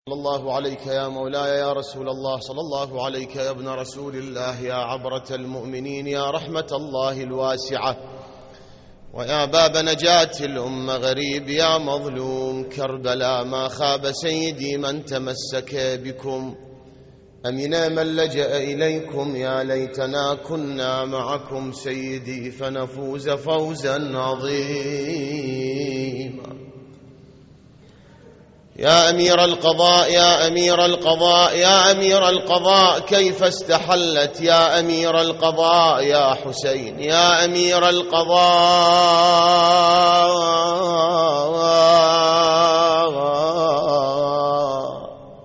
صلى الله عليك يا مولاي يا رسول الله، صلى الله عليك يا ابن رسول الله، يا عبرة المؤمنين، يا رحمة الله الواسعة، ويا باب نجاة الأمة، غريب يا مظلوم كربلاء، ما خاب سيدي من تمسك بكم، أمن من لجأ إليكم، يا ليتنا كنا معكم سيدي فنفوز فوزا عظيما. يا أمير القضاء، يا أمير القضاء، يا أمير القضاء، كيف استحلت يا أمير القضاء يا حسين، يا أمير القضاء،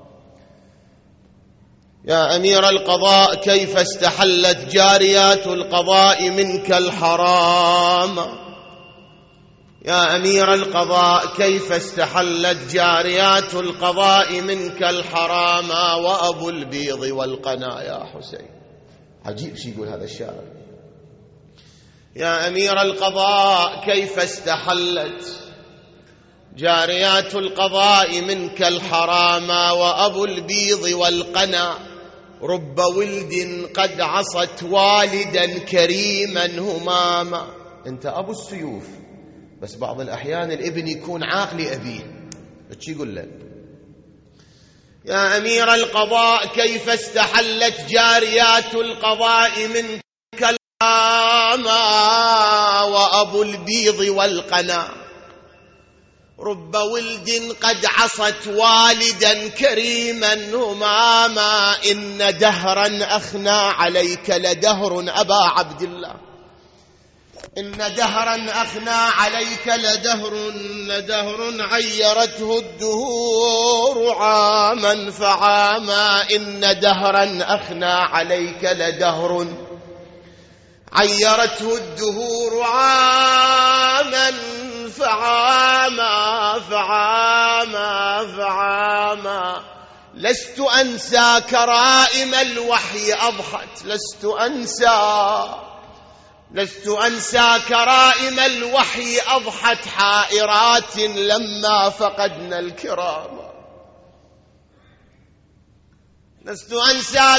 يا أمير القضاء، كيف استحلت جاريات القضاء منك الحرام، يا أمير القضاء، كيف استحلت جاريات القضاء منك الحرام، وأبو البيض والقنا يا حسين. عجيب شي يقول هذا الشاعر. يا أمير القضاء، كيف استحلت جاريات القضاء منك الحرام، وأبو البيض والقنا، رب ولد قد عصت والدا كريما هماما. أنت أبو السيوف، بس بعض الأحيان الابن يكون عاق لأبيه. ايش يقول له؟ يا أمير القضاء، كيف استحلت جاريات القضاء منك الحرام، وأبو البيض والقنا، رب ولد قد عصت والدا كريما هماما، إن دهرا أخنى عليك لدهر أبا عبد الله، إن دهرا أخنى عليك لدهر عيرته الدهور عاما فعاما، إن دهرا أخنى عليك لدهر عيرته الدهور عاما فعاما فعاما، لست أنسى كرائم الوحي أضحت، لست أنسى كرائم الوحي أضحت حائرات لما فقدنا الكرام، لست أنسى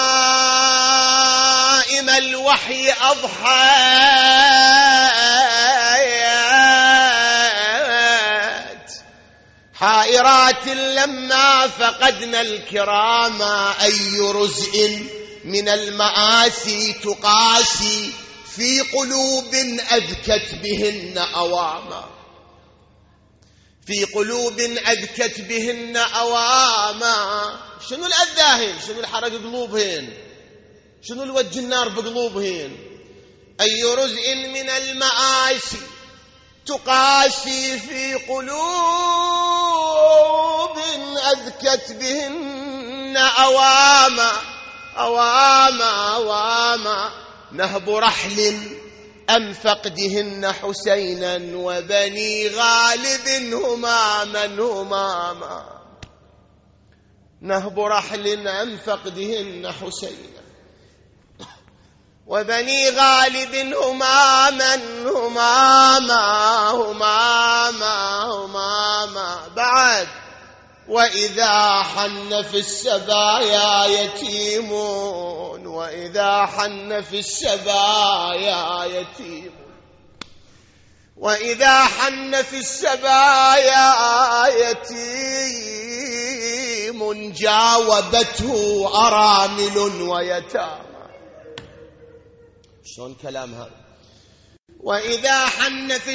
كرائم الوحي أضحت حائرات لما فقدنا الكرام، أي رزء من المآسي تقاسي في قلوب أذكت بهن أواما، في قلوب أذكت بهن أواما. شنو الأذاهن؟ شنو الحرق قلوبهن؟ شنو الوجه النار بقلوبهن؟ أي رزء من المآسي تقاسي في قلوب أذكت بهن أواما أواما، نهب رحل أم فقدهن حسينا، وبني غالب هماما، نهب رحل أم فقدهن حسينا، وبني غالب هماما. بعد وإذا حن في السبايا يتيم، وإذا حن في السبايا يتيم، وإذا حن في السبايا يتيم، جاوبته أرامل ويتامى. شلون كلام هذا؟ وإذا حن في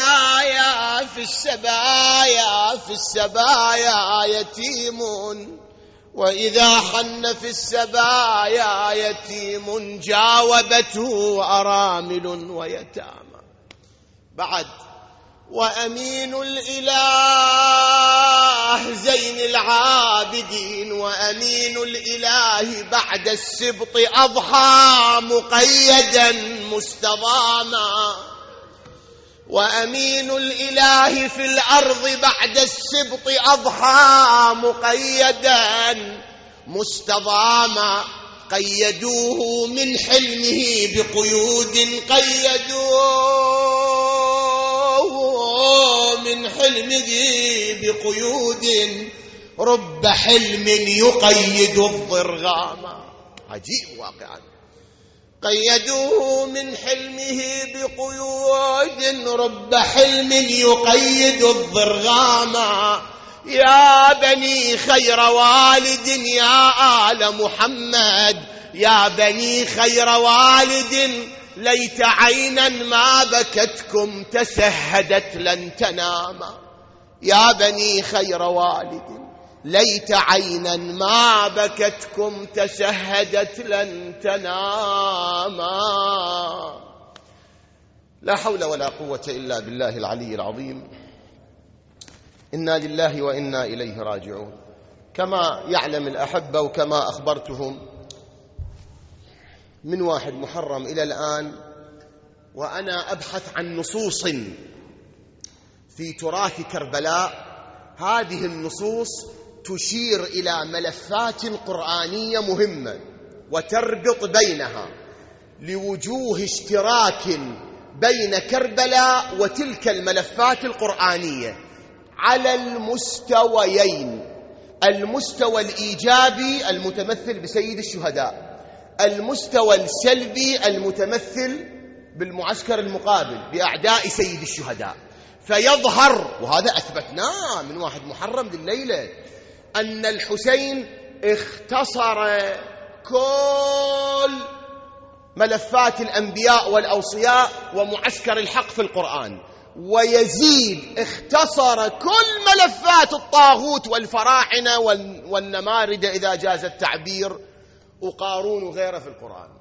السبايا يتيم، وإذا حن في السبايا يتيم، جاوبته أرامل ويتامى. بعد وأمين الإله زين العابدين، وأمين الإله بعد السبط أضحى مقيدا مستضاما، وأمين الإله في الأرض بعد السبط أضحى مقيدا مستضاما، قيدوه من حلمه بقيود، قيدوه من حلمه بقيود، رب حلم يقيد الضرغام. عجيب واقعا. قيدوه من حلمه بقيود، رب حلم يقيد الضرغام. يا بني خير والد يا آل محمد، يا بني خير والد ليت عينا ما بكتكم تسهدت لن تنام. يا بني خير والد ليت عينا ما بكتكم تسهدت لن تنام. لا حول ولا قوة إلا بالله العلي العظيم. إنا لله وإنا إليه راجعون. كما يعلم الأحبة وكما أخبرتهم، من 1 محرم إلى الآن وأنا أبحث عن نصوص في تراث كربلاء. هذه النصوص تشير إلى ملفات قرآنية مهمة وتربط بينها لوجوه اشتراك بين كربلاء وتلك الملفات القرآنية على المستويين: المستوى الإيجابي المتمثل بسيد الشهداء، المستوى السلبي المتمثل بالمعسكر المقابل بأعداء سيد الشهداء. فيظهر، وهذا أثبتناه من 1 محرم لليلة، أن الحسين اختصر كل ملفات الأنبياء والأوصياء ومعسكر الحق في القرآن، ويزيد اختصر كل ملفات الطاغوت والفراعنة والنمارد إذا جاز التعبير وقارون وغيره في القرآن.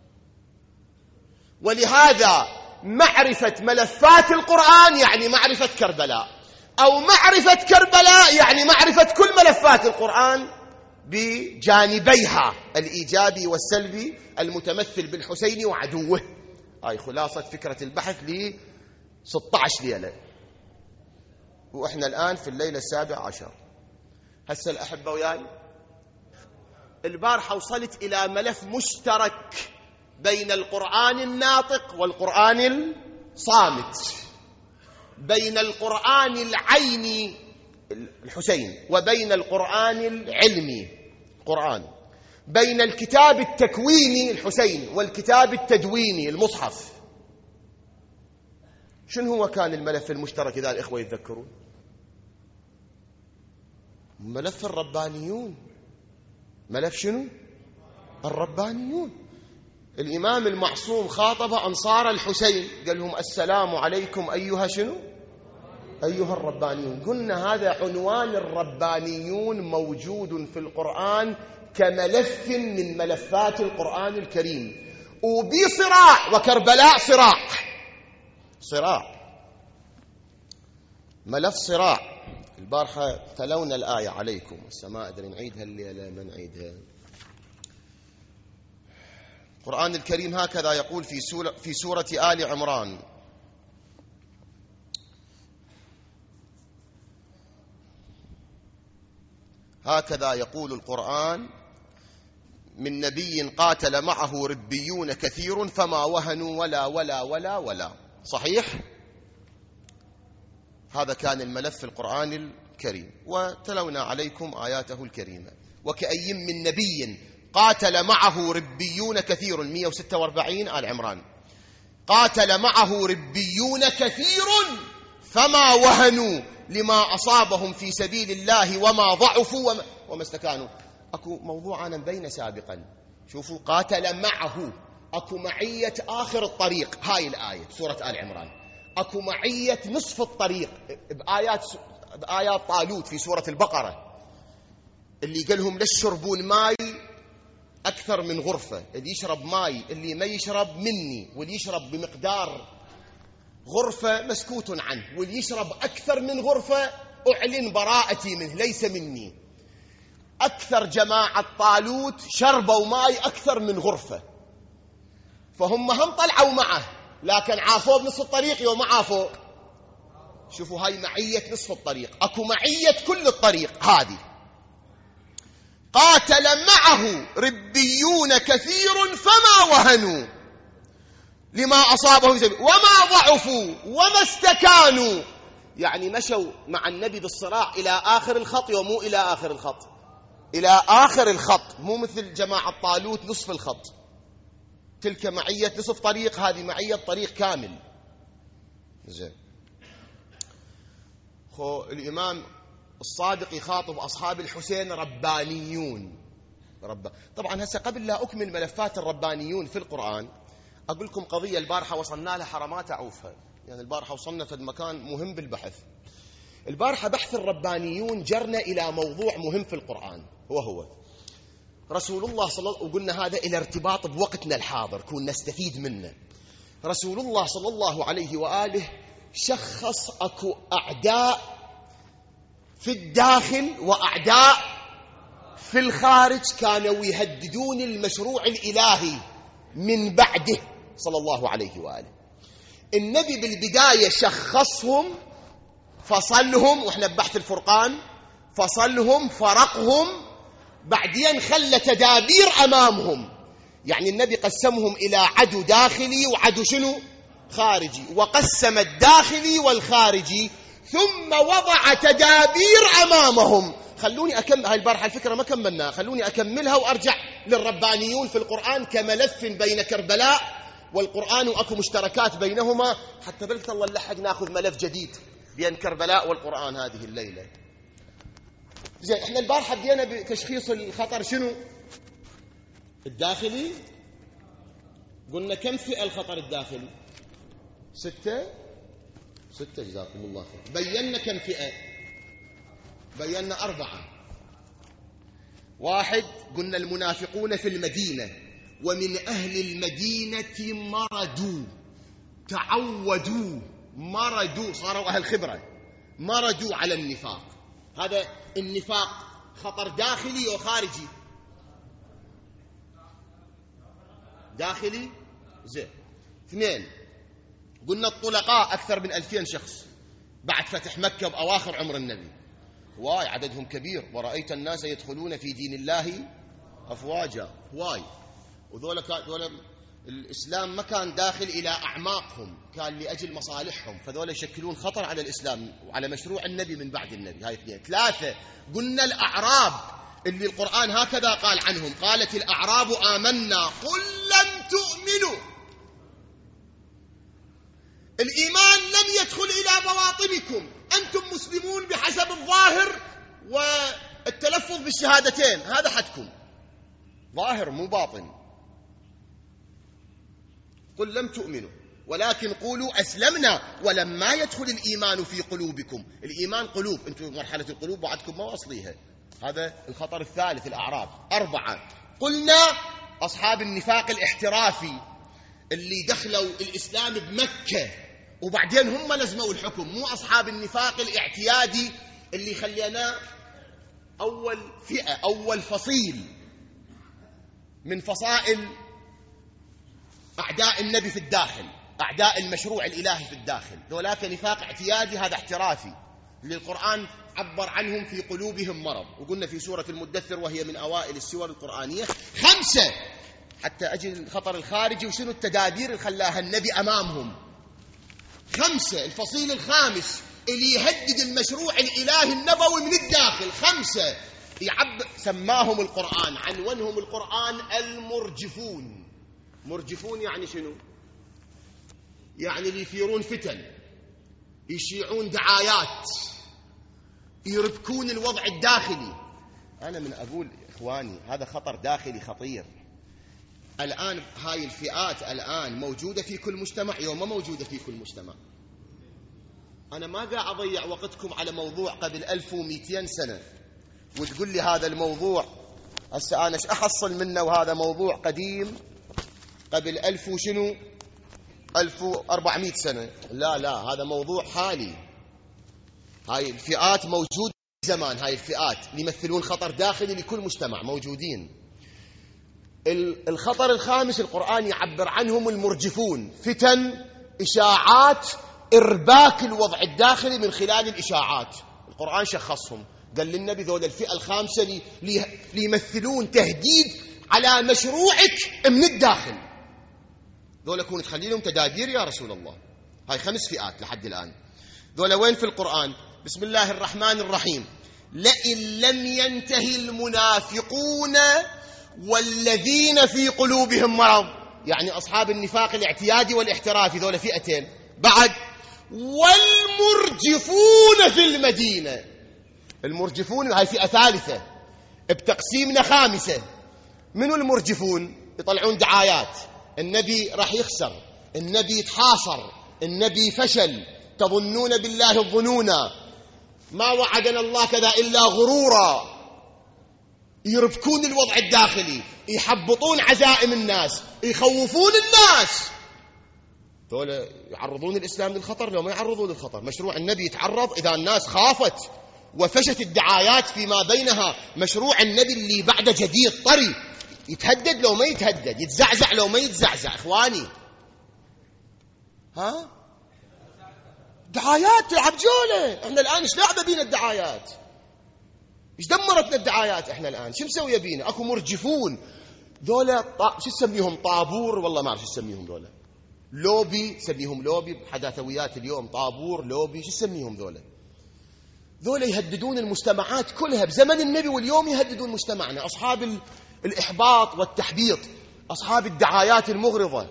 ولهذا معرفة ملفات القرآن يعني معرفة كربلاء، أو معرفة كربلاء يعني معرفة كل ملفات القرآن بجانبيها الإيجابي والسلبي المتمثل بالحسين وعدوه. هاي خلاصة فكرة البحث ل 16 ليلة، وإحنا الآن في الليلة 17. هسه الأحبة وياي، البارحة وصلت إلى ملف مشترك بين القرآن الناطق والقرآن الصامت، بين القرآن العيني الحسين وبين القرآن العلمي القرآن، بين الكتاب التكويني الحسين والكتاب التدويني المصحف. شنو هو كان الملف المشترك إذا الإخوة يتذكرون؟ ملف الربانيون. ملف شنو؟ الربانيون. الإمام المعصوم خاطب أنصار الحسين قال لهم: السلام عليكم أيها شنو؟ أيها الربانيون. قلنا هذا عنوان الربانيون موجود في القرآن كملف من ملفات القرآن الكريم، وبصراع، وكربلاء صراع ملف صراع. البارحة تلونا الآية عليكم، ما أدري نعيدها الليلة ما نعيدها. القرآن الكريم هكذا يقول في سورة آل عمران: هكذا يقول القرآن: من نبي قاتل معه ربيون كثير فما وهنوا ولا ولا ولا ولا. صحيح؟ هذا كان الملف في القرآن الكريم، وتلونا عليكم آياته الكريمة: وكأي من نبي قاتل معه ربيون كثير. 146 آل عمران. قاتل معه ربيون كثير فما وهنوا لما أصابهم في سبيل الله وما ضعفوا وما استكانوا. أكو موضوع أنا مبين سابقا. شوفوا، قاتل معه، أكو معية آخر الطريق. هاي الآية سورة آل عمران. أكو معية نصف الطريق بآيات طالوت في سورة البقرة، اللي قالهم: لا تشربون ماي أكثر من غرفة، اللي يشرب ماي اللي ما يشرب مني، واللي يشرب بمقدار غرفة مسكوت عنه، واللي يشرب أكثر من غرفة أعلن براءتي منه ليس مني. أكثر جماعة طالوت شربوا ماي أكثر من غرفة، فهم هم طلعوا معه، لكن عافوا بنصف الطريق يوم ما عافوا. شوفوا، هاي معية نصف الطريق. أكو معية كل الطريق. هذه قاتل معه ربيون كثير فما وهنوا لما أصابهم وما ضعفوا وما استكانوا. يعني مشوا مع النبي بالصراع إلى آخر الخط، ومو إلى آخر الخط، إلى آخر الخط، مو مثل جماعة طالوت نصف الخط. تلك معية نصف طريق، هذه معية طريق كامل. زين. الإمام الصادق يخاطب أصحاب الحسين ربانيون. طبعا هسه قبل لا أكمل ملفات الربانيون في القرآن، أقول لكم قضية البارحة وصلنا لها حرمات أعوفها. يعني البارحة وصلنا في مكان مهم بالبحث. البارحة بحث الربانيون جرنا إلى موضوع مهم في القرآن، وهو رسول الله صلى الله عليه وسلم، وقلنا هذا إلى ارتباط بوقتنا الحاضر كون نستفيد منه. رسول الله صلى الله عليه وآله شخص أكو أعداء في الداخل وأعداء في الخارج كانوا يهددون المشروع الإلهي من بعده صلى الله عليه وآله. النبي بالبداية شخصهم، فصلهم، وإحنا ببحث الفرقان، فصلهم، فرقهم، بعدين خلى تدابير أمامهم. يعني النبي قسمهم إلى عدو داخلي وعدو شنو؟ خارجي، وقسم الداخلي والخارجي، ثم وضع تدابير أمامهم. خلوني أكمل هاي البارحة، الفكرة ما كملناها، خلوني أكملها وأرجع للربانيون في القرآن كملف بين كربلاء والقرآن، وأكو مشتركات بينهما، حتى بلت الله نلحق ناخذ ملف جديد بين كربلاء والقرآن هذه الليلة. زين، احنا البارحة بدينا بتشخيص الخطر شنو؟ الداخلي. قلنا كم فئة الخطر الداخلي؟ 6 جزاكم الله خير. بينا كم فئة؟ بينا 4. 1 قلنا المنافقون في المدينة، ومن أهل المدينة مردوا، تعودوا، مردوا، صاروا أهل خبرة، مردوا على النفاق. هذا النفاق خطر داخلي وخارجي. داخلي. زين. 2 قلنا الطلقاء أكثر من 2000 شخص بعد فتح مكة بأواخر عمر النبي، واي عددهم كبير، ورأيت الناس يدخلون في دين الله أفواجا، واي. وذولا الإسلام ما كان داخل إلى أعماقهم، كان لأجل مصالحهم، فذولا يشكلون خطر على الإسلام وعلى مشروع النبي من بعد النبي. هاي 2. 3 قلنا الأعراب اللي القرآن هكذا قال عنهم، قالت الأعراب آمنا قل لم تؤمنوا، الإيمان لم يدخل إلى بواطنكم، أنتم مسلمون بحسب الظاهر والتلفظ بالشهادتين، هذا حدكم، ظاهر مو باطن. قل لم تؤمنوا ولكن قولوا أسلمنا ولما يدخل الإيمان في قلوبكم. الإيمان قلوب، أنتم مرحلة القلوب بعدكم ما واصليها. هذا الخطر الثالث، الأعراب. 4 قلنا أصحاب النفاق الاحترافي اللي دخلوا الإسلام بمكة وبعدين هم لزموا الحكم، مو أصحاب النفاق الاعتيادي اللي خلينا أول فئة، أول فصيل من فصائل أعداء النبي في الداخل، أعداء المشروع الإلهي في الداخل. ذولاك نفاق اعتيادي، هذا احترافي اللي القرآن عبر عنهم في قلوبهم مرض. وقلنا في سورة المدثر وهي من أوائل السور القرآنية. 5 حتى أجي الخطر الخارجي وشنو التدابير اللي خلاها النبي أمامهم. 5 الفصيل الخامس اللي يهدد المشروع الإلهي النبوي من الداخل. 5 سماهم القرآن، عنونهم القرآن المرجفون. مرجفون يعني شنو؟ يعني اللي يثيرون فتن، يشيعون دعايات، يربكون الوضع الداخلي. أنا من أقول إخواني هذا خطر داخلي خطير. الآن هاي الفئات الآن موجودة في كل مجتمع، يوم ما موجودة في كل مجتمع. أنا ما قاعد أضيع وقتكم على موضوع قبل 1200 سنة وتقول لي هذا الموضوع هسه أنا أحصل منه وهذا موضوع قديم قبل 1000 وشنو 1400 سنة. لا هذا موضوع حالي. هاي الفئات موجودة زمان، هاي الفئات يمثلون خطر داخلي لكل مجتمع موجودين. الخطر الخامس القرآن يعبر عنهم المرجفون، فتن، إشاعات، إرباك الوضع الداخلي من خلال الإشاعات. القرآن شخصهم، قال للنبي ذول الفئة الخامسة ليمثلون تهديد على مشروعك من الداخل. ذول يكون تخلي لهم تدابير يا رسول الله. هاي 5 فئات لحد الآن. ذولا وين في القرآن؟ بسم الله الرحمن الرحيم: لئن لم ينتهي المنافقون والذين في قلوبهم مرض، يعني أصحاب النفاق الاعتيادي والاحترافي، ذولا فئتين. بعد: والمرجفون في المدينة. المرجفون هاي فئة ثالثة بتقسيمنا خامسة. منو المرجفون؟ يطلعون دعايات: النبي راح يخسر، النبي يتحاصر، النبي فشل، تظنون بالله الظنونا، ما وعدنا الله كذا إلا غرورا. يربكون الوضع الداخلي، يحبطون عزائم الناس، يخوفون الناس. دول يعرضون الإسلام للخطر لو ما يعرضون للخطر. مشروع النبي يتعرض إذا الناس خافت وفشت الدعايات فيما بينها. مشروع النبي اللي بعده جديد طري، يتهدد لو ما يتهدد، يتزعزع لو ما يتزعزع. إخواني، ها دعايات تلعب جولة. احنا الآن ايش لعبة بينا الدعايات؟ ايش دمرتنا الدعايات احنا الآن؟ شو مسوي بينا؟ اكو مرجفون ذولا شو تسميهم؟ طابور، والله ما اعرف شو تسميهم ذولا. لوبي، سميهم لوبي بحداثويات اليوم، طابور، لوبي، شو تسميهم ذولا؟ ذولا يهددون المجتمعات كلها بزمن النبي واليوم يهددون مجتمعنا. أصحاب الإحباط والتحبيط، أصحاب الدعايات المغرضة.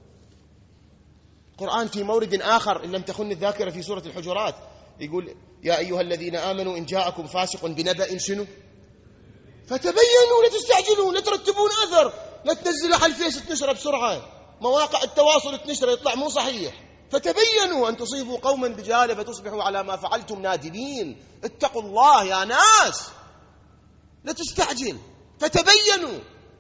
القرآن في مورد آخر إن لم تخن الذاكرة في سورة الحجرات يقول: يا أيها الذين آمنوا إن جاءكم فاسق بنبأ شنو فتبينوا، لا تستعجلون، لا ترتبون أثر، لا تنزلوا على الفيس تنشر بسرعة، مواقع التواصل تنشر يطلع مو صحيح. فتبينوا أن تصيبوا قوما بجهالة فتصبحوا على ما فعلتم نادمين. اتقوا الله يا ناس، لا تستعجل، فتبينوا.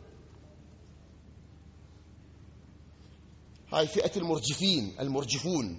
هاي فئة المرجفين، المرجفون.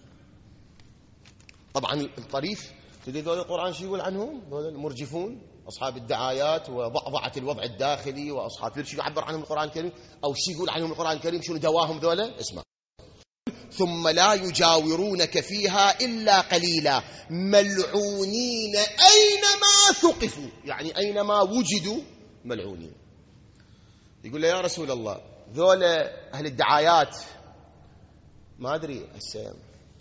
طبعا الطريف تدري ذول القرآن شو يقول عنهم؟ ذول المرجفون أصحاب الدعايات وضعضعة الوضع الداخلي، وأصحاب شو يعبر عنهم القرآن الكريم، أو شو يقول عنهم القرآن الكريم؟ شنو دواهم ذولا؟ اسمع: ثم لا يجاورونك فيها إلا قليلا ملعونين أينما ثقفوا، يعني أينما وجدوا ملعونين. يقول له: يا رسول الله، ذولا أهل الدعايات ما أدري هسه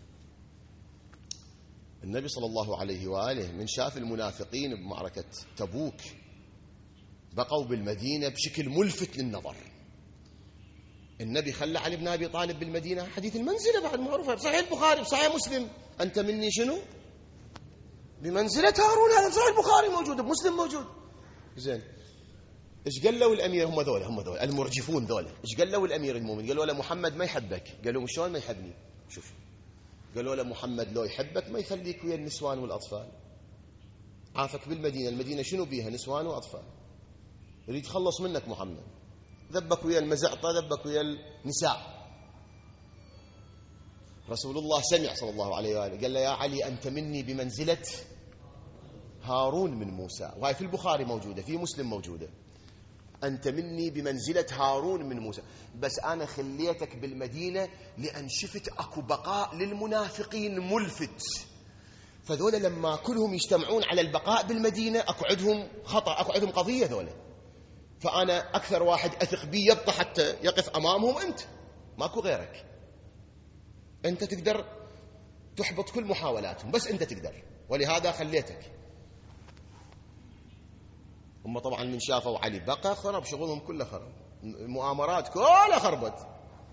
النبي صلى الله عليه وآله من شاف المنافقين بمعركة تبوك بقوا بالمدينة بشكل ملفت للنظر. النبي خلى علي بن أبي طالب بالمدينة، حديث المنزلة بعد معروفة بصحيح البخاري بصحيح مسلم: أنت مني شنو؟ بمنزلة هارون. هذا صحيح البخاري موجود، بمسلم موجود. زين، ايش قال له الأمير؟ هم ذول المرجفون ذول. ايش قال له الأمير المؤمن؟ قالوا له: محمد ما يحبك. قالوا: شلون ما يحبني؟ شوف، قالوا له: محمد لو يحبك ما يخليك ويا النسوان والأطفال، عافك بالمدينة. المدينة شنو بيها؟ نسوان وأطفال. يريد يتخلص منك محمد، ذبك ويا المزعطة، ذبك ويا النساء. رسول الله سمع صلى الله عليه وآله، قال له: يا علي أنت مني بمنزلة هارون من موسى. وهي في البخاري موجودة، في مسلم موجودة: أنت مني بمنزلة هارون من موسى، بس أنا خليتك بالمدينة لأن شفت أكو بقاء للمنافقين ملفت. فذولا لما كلهم يجتمعون على البقاء بالمدينة أكو عندهم خطأ، أكو عندهم قضية ذولا. فأنا أكثر واحد أثق بيه يبقى حتى يقف أمامهم أنت، ماكو غيرك. أنت تقدر تحبط كل محاولاتهم، بس أنت تقدر، ولهذا خليتك. هم طبعا من شافوا علي بقى خرب شغلهم كله، خرب المؤامرات كلها خربت.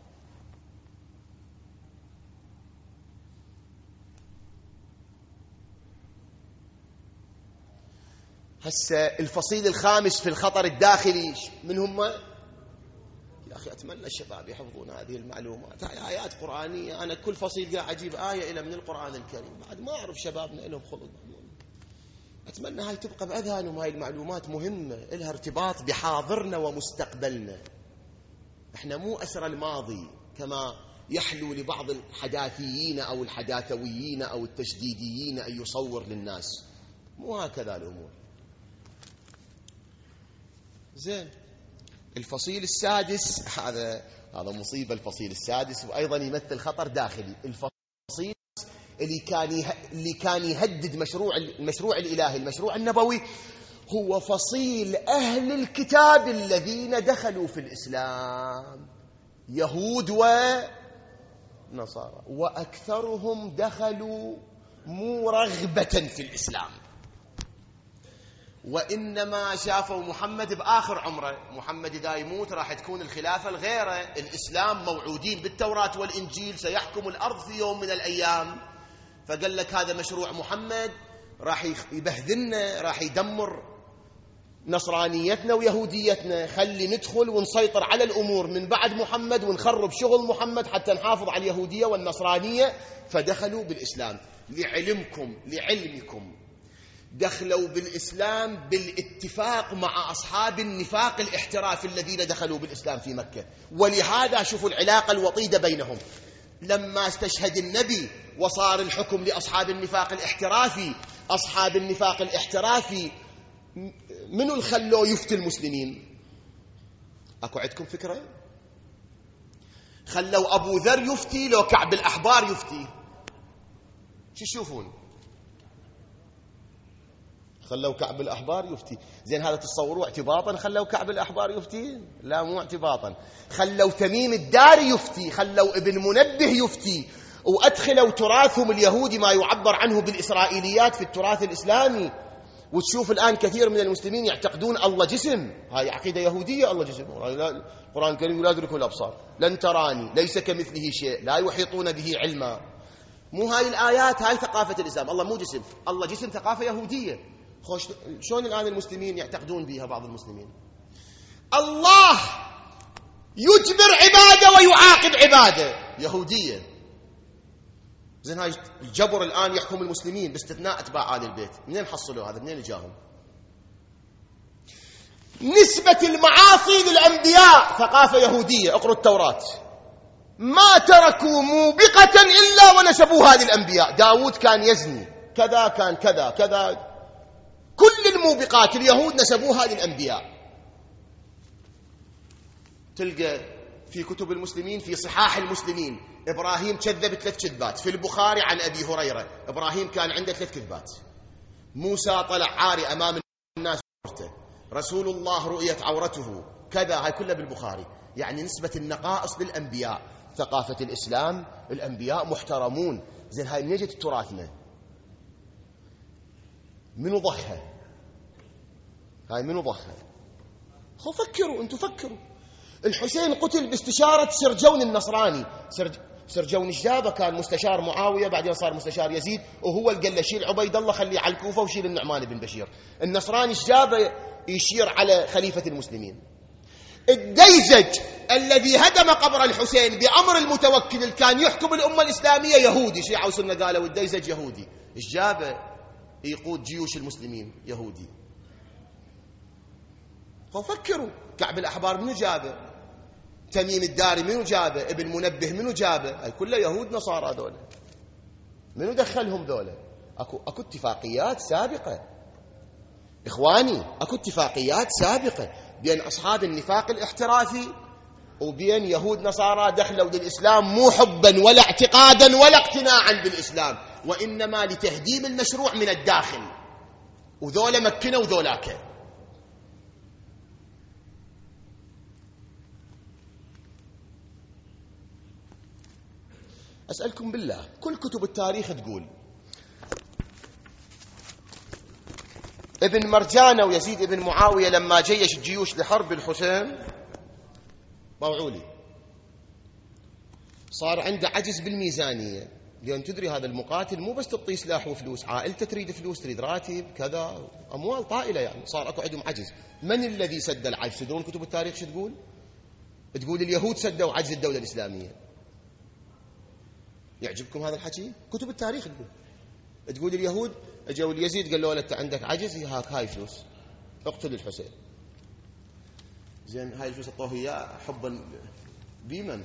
هسه الفصيل الخامس في الخطر الداخلي من هم؟ يا أخي أتمنى الشباب يحفظون هذه المعلومات، هاي آيات قرآنية. أنا كل فصيل قاعد أجيب آية إلى من القرآن الكريم، بعد ما أعرف شبابنا لهم خلق. أتمنى هاي تبقى بأذهانهم، هاي المعلومات مهمة، إلها ارتباط بحاضرنا ومستقبلنا. إحنا مو أسر الماضي كما يحلو لبعض الحداثيين أو الحداثويين أو التجديديين أن يصور للناس، مو هكذا الأمور. زين، الفصيل السادس هذا مصيبة. الفصيل السادس وأيضا يمثل خطر داخلي. الفصيل اللي كان يهدد المشروع الإلهي، المشروع النبوي، هو فصيل أهل الكتاب الذين دخلوا في الإسلام، يهود ونصارى، وأكثرهم دخلوا مو رغبة في الإسلام، وإنما شافوا محمد بآخر عمره. محمد إذا يموت راح تكون الخلافة الغيره، الإسلام موعودين بالتوراة والإنجيل سيحكم الأرض في يوم من الأيام. فقال لك هذا مشروع محمد راح يبهذلنا، راح يدمر نصرانيتنا ويهوديتنا، خلي ندخل ونسيطر على الأمور من بعد محمد ونخرب شغل محمد حتى نحافظ على اليهودية والنصرانية. فدخلوا بالإسلام. لعلمكم دخلوا بالإسلام بالاتفاق مع أصحاب النفاق الاحترافي الذين دخلوا بالإسلام في مكة. ولهذا شوفوا العلاقة الوطيدة بينهم. لما استشهد النبي وصار الحكم لأصحاب النفاق الاحترافي، أصحاب النفاق الاحترافي منو اللي خلوه يفتي المسلمين؟ أكو عندكم فكرة؟ خلوا أبو ذر يفتي لو كعب الأحبار يفتي؟ شو تشوفون؟ خلوا كعب الأحبار يفتي. زين هذا تصوروا اعتباطا خلوا كعب الأحبار يفتي؟ لا مو اعتباطا. خلوا تميم الداري يفتي، خلوا ابن منبه يفتي، وأدخلوا تراثهم اليهودي ما يعبر عنه بالإسرائيليات في التراث الإسلامي. وتشوف الآن كثير من المسلمين يعتقدون الله جسم، هاي عقيدة يهودية. الله جسم، القرآن الكريم لا يدركه الأبصار، لن تراني ليس كمثله شيء لا يحيطون به علما. مو هاي الآيات، هاي ثقافة الإسلام. الله مو جسم، الله جسم ثقافة يهودية. خوش شلون الآن المسلمين يعتقدون بها بعض المسلمين؟ الله يجبر عباده ويعاقب عباده، يهودية. زين هاي الجبر الآن يحكم المسلمين باستثناء أتباع آل البيت. منين حصلوا هذا؟ منين جاهم؟ نسبة المعاصي للأنبياء ثقافة يهودية. اقروا التوراة، ما تركوا موبقة إلا ونسبوها للأنبياء. داود كان يزني كذا، كان كذا كذا، كل الموبقات اليهود نسبوها للأنبياء. تلقى في كتب المسلمين، في صحاح المسلمين، إبراهيم كذب 3 كذبات. في البخاري عن أبي هريرة إبراهيم كان عنده 3 كذبات. موسى طلع عاري أمام الناس، رسول الله رؤيت عورته كذا، هاي كلها بالبخاري. يعني نسبة النقائص للأنبياء. ثقافة الإسلام الأنبياء محترمون. زين هاي من يجت تراثنا؟ منو ضخها؟ هاي منو ضخها؟ فكروا انتم، فكروا. الحسين قتل باستشارة سرجون النصراني. سرجون الجابة كان مستشار معاوية، بعدين صار مستشار يزيد، وهو اللي قال له شيل عبيد الله خليه على الكوفة وشيل النعمان بن بشير. النصراني الجابة يشير على خليفة المسلمين. الديزج الذي هدم قبر الحسين بأمر المتوكل اللي كان يحكم الأمة الإسلامية يهودي. شيعة وسنة قالوا الديزج يهودي. الجابة يقود جيوش المسلمين يهودي. ففكروا كعب الأحبار منو جابه؟ تميم الداري منو جابه؟ ابن منبه منو جابه؟ هاي كلها يهود نصارى دولة. منو دخلهم دولة؟ اكو اتفاقيات سابقة إخواني، اكو اتفاقيات سابقة بين أصحاب النفاق الاحترافي وبين يهود نصارى دخلوا للإسلام مو حبا ولا اعتقادا ولا اقتناعا بالإسلام، وإنما لتهديم المشروع من الداخل. وذولا مكنوا وذولاك. أسألكم بالله، كل كتب التاريخ تقول ابن مرجانة ويزيد ابن معاوية لما جيش الجيوش لحرب الحسين موعولي صار عنده عجز بالميزانية. لأن تدري هذا المقاتل مو بس تعطيه سلاح وفلوس، عائلته تريد فلوس، تريد راتب كذا، أموال طائلة. يعني صار أكو عندهم عجز. من الذي سد العجز؟ تدرون كتب التاريخ شو تقول؟ تقول اليهود سدوا عجز الدولة الإسلامية. يعجبكم هذا الحكي؟ كتب التاريخ تقول اليهود اجوا اليزيد قال له انت عندك عجز، هاك هاي فلوس اقتل الحسين. زين هاي الفلوس اعطوه اياه حبا بمن؟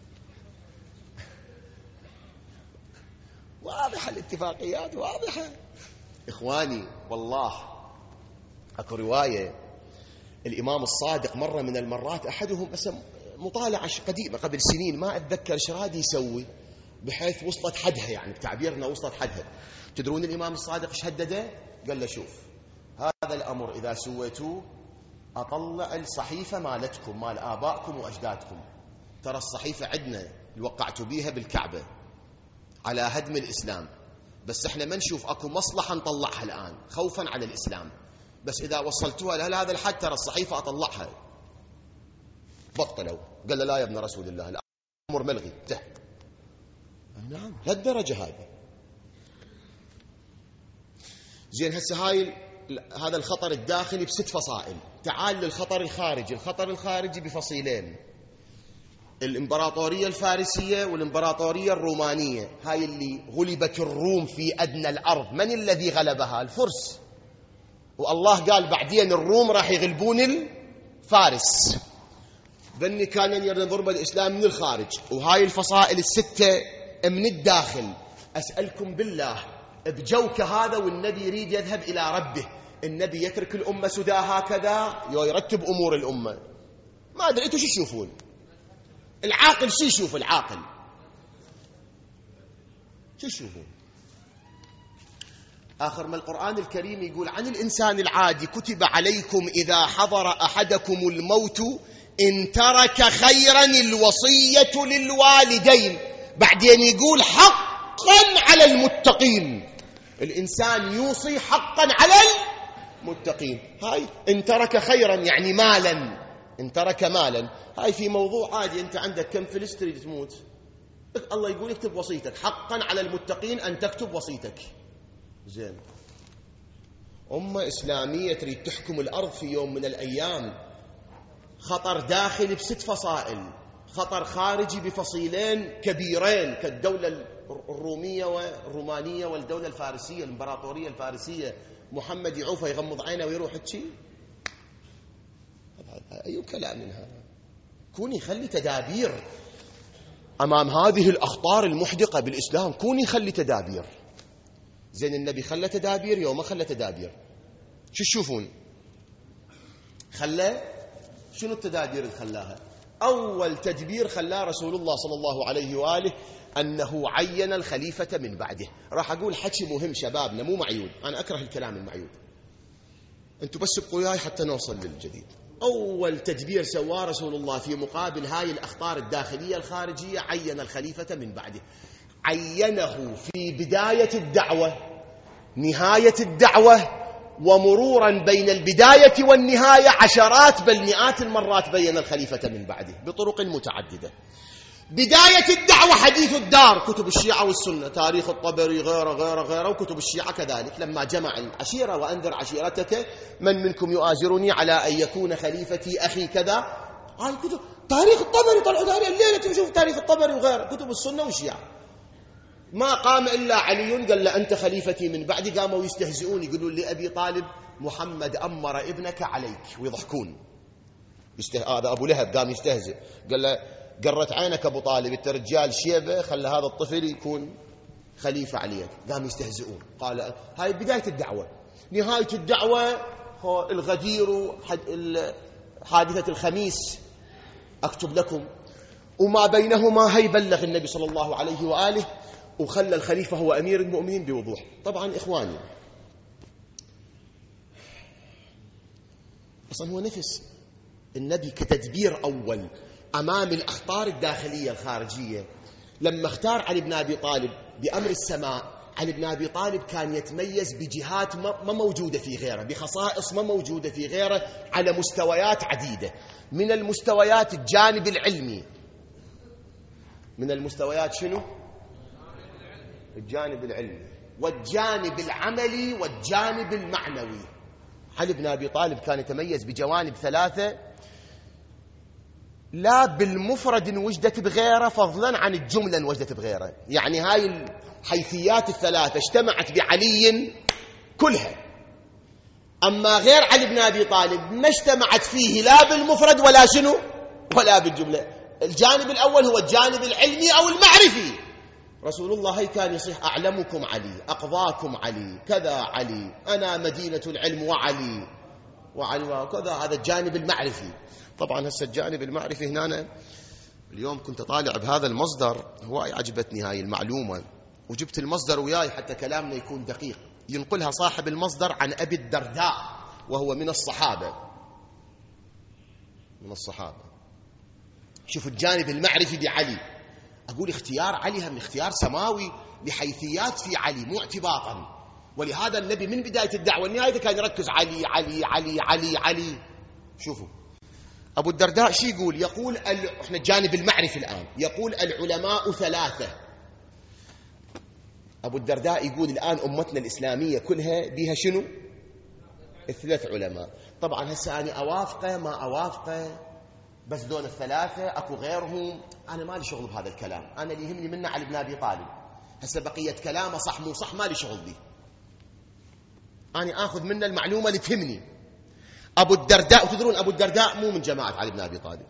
واضحه الاتفاقيات واضحه اخواني. والله اكو روايه الامام الصادق مره من المرات احدهم مطالعه قديمه قبل سنين ما اتذكر ايش راد يسوي، بحيث وصلت حدها، يعني بتعبيرنا وصلت حدها. تدرون الإمام الصادق ايش هدده؟ قال له شوف هذا الأمر إذا سويتوه أطلع الصحيفة مالتكم مال آبائكم وأجدادكم. ترى الصحيفة عندنا اللي وقعتوا بيها بالكعبة على هدم الإسلام. بس احنا ما نشوف اكو مصلحة نطلعها الآن خوفا على الإسلام، بس إذا وصلتوها لهذا الحد ترى الصحيفة أطلعها. بطلوا، قال له لا يا ابن رسول الله الأمر ملغي. نعم لهالدرجة هذه. زين هسه هذا الخطر الداخلي ب6 فصائل. تعال للخطر الخارجي. الخطر الخارجي بفصيلين: الإمبراطورية الفارسية والإمبراطورية الرومانية. هاي اللي غلبت الروم في أدنى الأرض. من الذي غلبها؟ الفرس. والله قال بعدين الروم راح يغلبون الفارس. بني كان يضرب الإسلام من الخارج. وهاي الفصائل ال6 من الداخل. أسألكم بالله بجوك هذا والنبي يريد يذهب إلى ربه، النبي يترك الأمة سدى هكذا يرتب أمور الأمة؟ ما أدري أنتوا شو تشوفون؟ العاقل شو يشوف؟ العاقل شو يشوفون؟ آخر ما القرآن الكريم يقول عن الإنسان العادي: كتب عليكم إذا حضر أحدكم الموت إن ترك خيرا الوصية للوالدين. بعدين يقول حقا على المتقين. الإنسان يوصي حقا على المتقين. هاي إن ترك خيرا يعني مالا، إن ترك مالا. هاي في موضوع عادي، أنت عندك كم فلس تريد تموت، الله يقول اكتب وصيتك. حقا على المتقين أن تكتب وصيتك. زين، أمة إسلامية تريد تحكم الأرض في يوم من الأيام. خطر داخلي ب6 فصائل، خطر خارجي بفصيلين كبيرين كالدولة الرومية والرومانية والدولة الفارسية الإمبراطورية الفارسية. محمد يعوفه يغمض عينه ويروح هالشي. أي كلام من هذا؟ كوني خلي تدابير أمام هذه الأخطار المحدقة بالإسلام. كوني خلي تدابير. زين النبي خلى تدابير يوم ما خلى تدابير. شو تشوفون؟ شنو التدابير اللي خلاها؟ أول تدبير خلاه رسول الله صلى الله عليه وآله أنه عين الخليفة من بعده. راح أقول حكي مهم شبابنا مو معيود، أنا أكره الكلام المعيود، أنتوا بس ابقوا وياي حتى نوصل للجديد. أول تدبير سواه رسول الله في مقابل هاي الأخطار الداخلية الخارجية عين الخليفة من بعده. عينه في بداية الدعوة، نهاية الدعوة، ومرورا بين البداية والنهاية عشرات بل مئات المرات بين الخليفة من بعده بطرق متعددة. بداية الدعوة حديث الدار، كتب الشيعة والسنة، تاريخ الطبري، غيره وكتب الشيعة كذلك. لما جمع العشيرة وأنذر عشيرتك من منكم يؤازرني على أن يكون خليفتي أخي كذا. هاي كتب تاريخ الطبري، طلعوا تاريخ الليلة تشوف تاريخ الطبري وغيره، كتب السنة والشيعة. ما قام إلا علي قال له أنت خليفتي من بعدي. قاموا يستهزئون يقولون لأبي طالب محمد أمر ابنك عليك ويضحكون. هذا أبو لهب قام يستهزئ، قال له قرت عينك أبو طالب، أنت رجال شيبة، خلى هذا الطفل يكون خليفة عليك. قام يستهزئون. قال هاي بداية الدعوة. نهاية الدعوة الغدير حادثة الخميس أكتب لكم، وما بينهما هي بلغ النبي صلى الله عليه وآله وخلى الخليفة هو أمير المؤمنين بوضوح. طبعا إخواني أصلا هو نفس النبي كتدبير أول أمام الأخطار الداخلية الخارجية. لما اختار علي بن أبي طالب بأمر السماء، علي بن أبي طالب كان يتميز بجهات ما موجودة في غيره، بخصائص ما موجودة في غيره على مستويات عديدة. من المستويات الجانب العلمي، من المستويات شنو؟ الجانب العلمي والجانب العملي والجانب المعنوي. علي بن أبي طالب كان يتميز بجوانب 3 لا بالمفرد وجدت بغيره فضلا عن الجملة وجدت بغيره. يعني هاي الحيثيات ال3 اجتمعت بعلي كلها. أما غير علي بن أبي طالب ما اجتمعت فيه لا بالمفرد ولا شنو ولا بالجملة. الجانب الأول هو الجانب العلمي أو المعرفي. رسول الله هي كان يصيح أعلمكم علي، أقضاكم علي، كذا علي، أنا مدينة العلم وعلي وكذا. هذا الجانب المعرفي. طبعا هسه الجانب المعرفي هنا اليوم كنت طالع بهذا المصدر، هواي عجبتني هاي المعلومة وجبت المصدر وياي حتى كلامنا يكون دقيق. ينقلها صاحب المصدر عن أبي الدرداء وهو من الصحابة. شوف الجانب المعرفي بعلي. أقول اختيار علي هم اختيار سماوي. لحيثيات في علي مو اعتباطا. ولهذا النبي من بداية الدعوة النهاية كان يركز علي علي علي علي علي. شوفوا أبو الدرداء شي يقول احنا الجانب المعرفي الآن، يقول العلماء ثلاثة. أبو الدرداء يقول الآن أمتنا الإسلامية كلها بها شنو؟ 3 علماء. طبعا هسه أنا أوافقه ما أوافقه، بس دون الثلاثة أكو غيرهم، أنا ما لي شغل بهذا الكلام. أنا اللي يهمني منه علي بن أبي طالب. هسه بقية كلامه صح مو صح ما لي شغل به، أنا آخذ منه المعلومة اللي تهمني. أبو الدرداء، وتدرون أبو الدرداء مو من جماعة علي بن أبي طالب.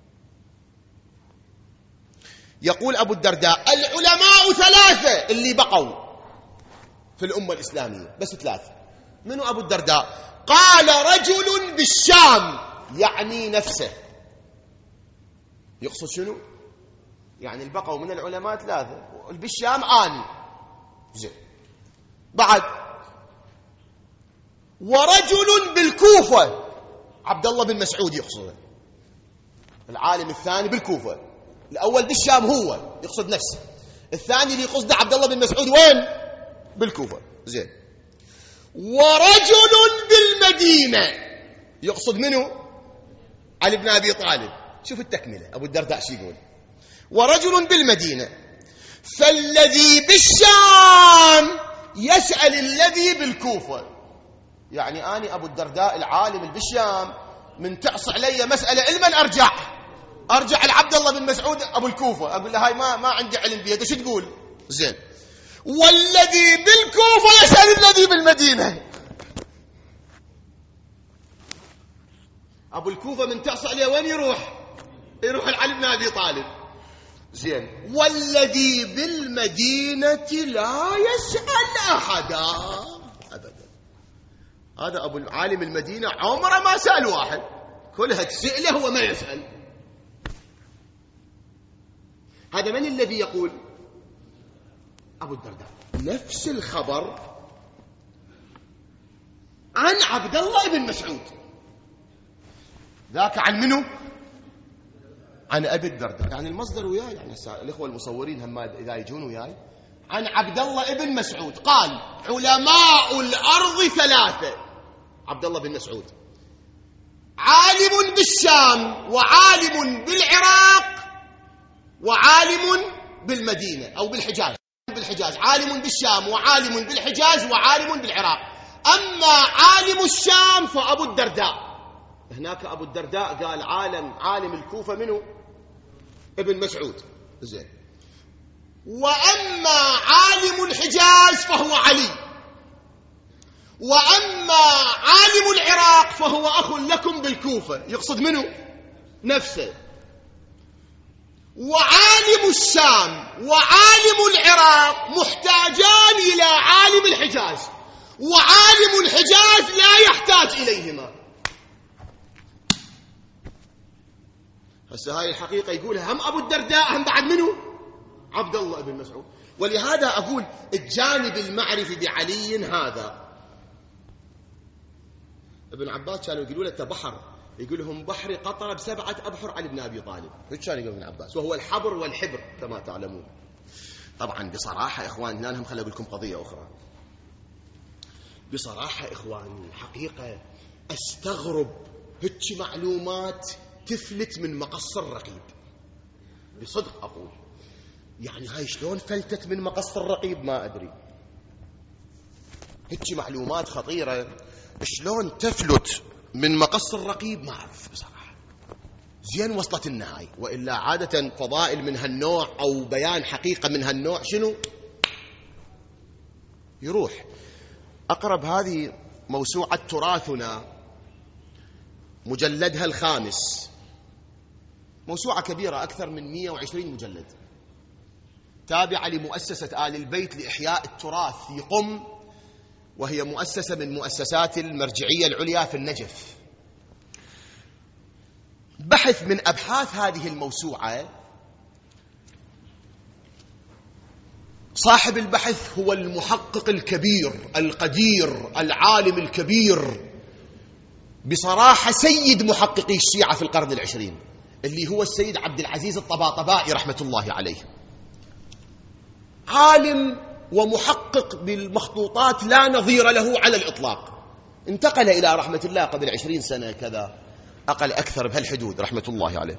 يقول أبو الدرداء العلماء 3 اللي بقوا في الأمة الإسلامية، بس 3. منو أبو الدرداء؟ قال رجل بالشام، يعني نفسه. يقصد شنو؟ يعني البقوا من العلماء 3 بالشام آني زين. بعد ورجل بالكوفة، عبد الله بن مسعود يقصده، العالم الثاني بالكوفة. الأول بالشام هو يقصد نفسه، الثاني اللي يقصده عبد الله بن مسعود وين؟ بالكوفة زين. ورجل بالمدينة، يقصد منه؟ علي بن أبي طالب. شوف التكملة أبو الدرداء شو يقول؟ ورجل بالمدينة فالذي بالشام يسأل الذي بالكوفة. يعني أنا أبو الدرداء العالم اللي بالشام من تعص علي مسألة علما أرجع لعبد الله بن مسعود أبو الكوفة أقول له هاي ما عندي علم بيها، شو تقول؟ زين. والذي بالكوفة يسأل الذي بالمدينة. أبو الكوفة من تعص عليه وين يروح العلي بن أبي طالب. زين. والذي بالمدينة لا يسأل أحدا أبدا. هذا أبو عالم المدينة عمره ما سأل واحد، كلها تسأله هو ما يسأل. هذا من الذي يقول؟ أبو الدرداء. نفس الخبر عن عبد الله بن مسعود، ذاك عن منه؟ عن أبي الدرداء. يعني المصدر وياي، يعني الإخوة المصورين هم إذا يجون وياي. عن عبد الله بن مسعود قال علماء الأرض 3. عبد الله بن مسعود عالم بالشام وعالم بالعراق وعالم بالمدينة أو بالحجاز. عالم بالشام وعالم بالحجاز وعالم بالعراق. أما عالم الشام فأبو الدرداء. هناك أبو الدرداء قال عالم الكوفة منه؟ ابن مسعود زين. وأما عالم الحجاز فهو علي، وأما عالم العراق فهو أخ لكم بالكوفة، يقصد منه؟ نفسه. وعالم الشام وعالم العراق محتاجان إلى عالم الحجاز، وعالم الحجاز لا يحتاج إليهما. هسه هاي الحقيقة يقولها هم أبو الدرداء هم بعد منه؟ عبد الله بن مسعود. ولهذا أقول الجانب المعرفي بعلي هذا. ابن عباس كانوا يقولوا له بحر، يقول لهم بحر قطر ب7 أبحر علي بن أبي طالب، هيك كان يقول ابن عباس، وهو الحبر والحبر كما تعلمون. طبعا بصراحة إخوان هنا هم خلي أقول لكم قضية أخرى. بصراحة إخوان حقيقة أستغرب هيك معلومات تفلت من مقص الرقيب، بصدق أقول. يعني هاي شلون فلتت من مقص الرقيب ما أدري. هيك معلومات خطيرة شلون تفلت من مقص الرقيب ما أعرف بصراحة. زين وصلت النهاية، وإلا عادة فضائل من هالنوع أو بيان حقيقة من هالنوع شنو يروح. أقرب هذه موسوعة تراثنا مجلدها ال5، موسوعة كبيرة أكثر من 120 مجلد، تابعة لمؤسسة آل البيت لإحياء التراث في قم، وهي مؤسسة من مؤسسات المرجعية العليا في النجف. بحث من أبحاث هذه الموسوعة، صاحب البحث هو المحقق الكبير القدير العالم الكبير بصراحة سيد محققي الشيعة في القرن العشرين، اللي هو السيد عبد العزيز الطباطبائي رحمة الله عليه. عالم ومحقق بالمخطوطات لا نظير له على الإطلاق، انتقل إلى رحمة الله قبل 20 سنة كذا، أقل أكثر بهالحدود رحمة الله عليه.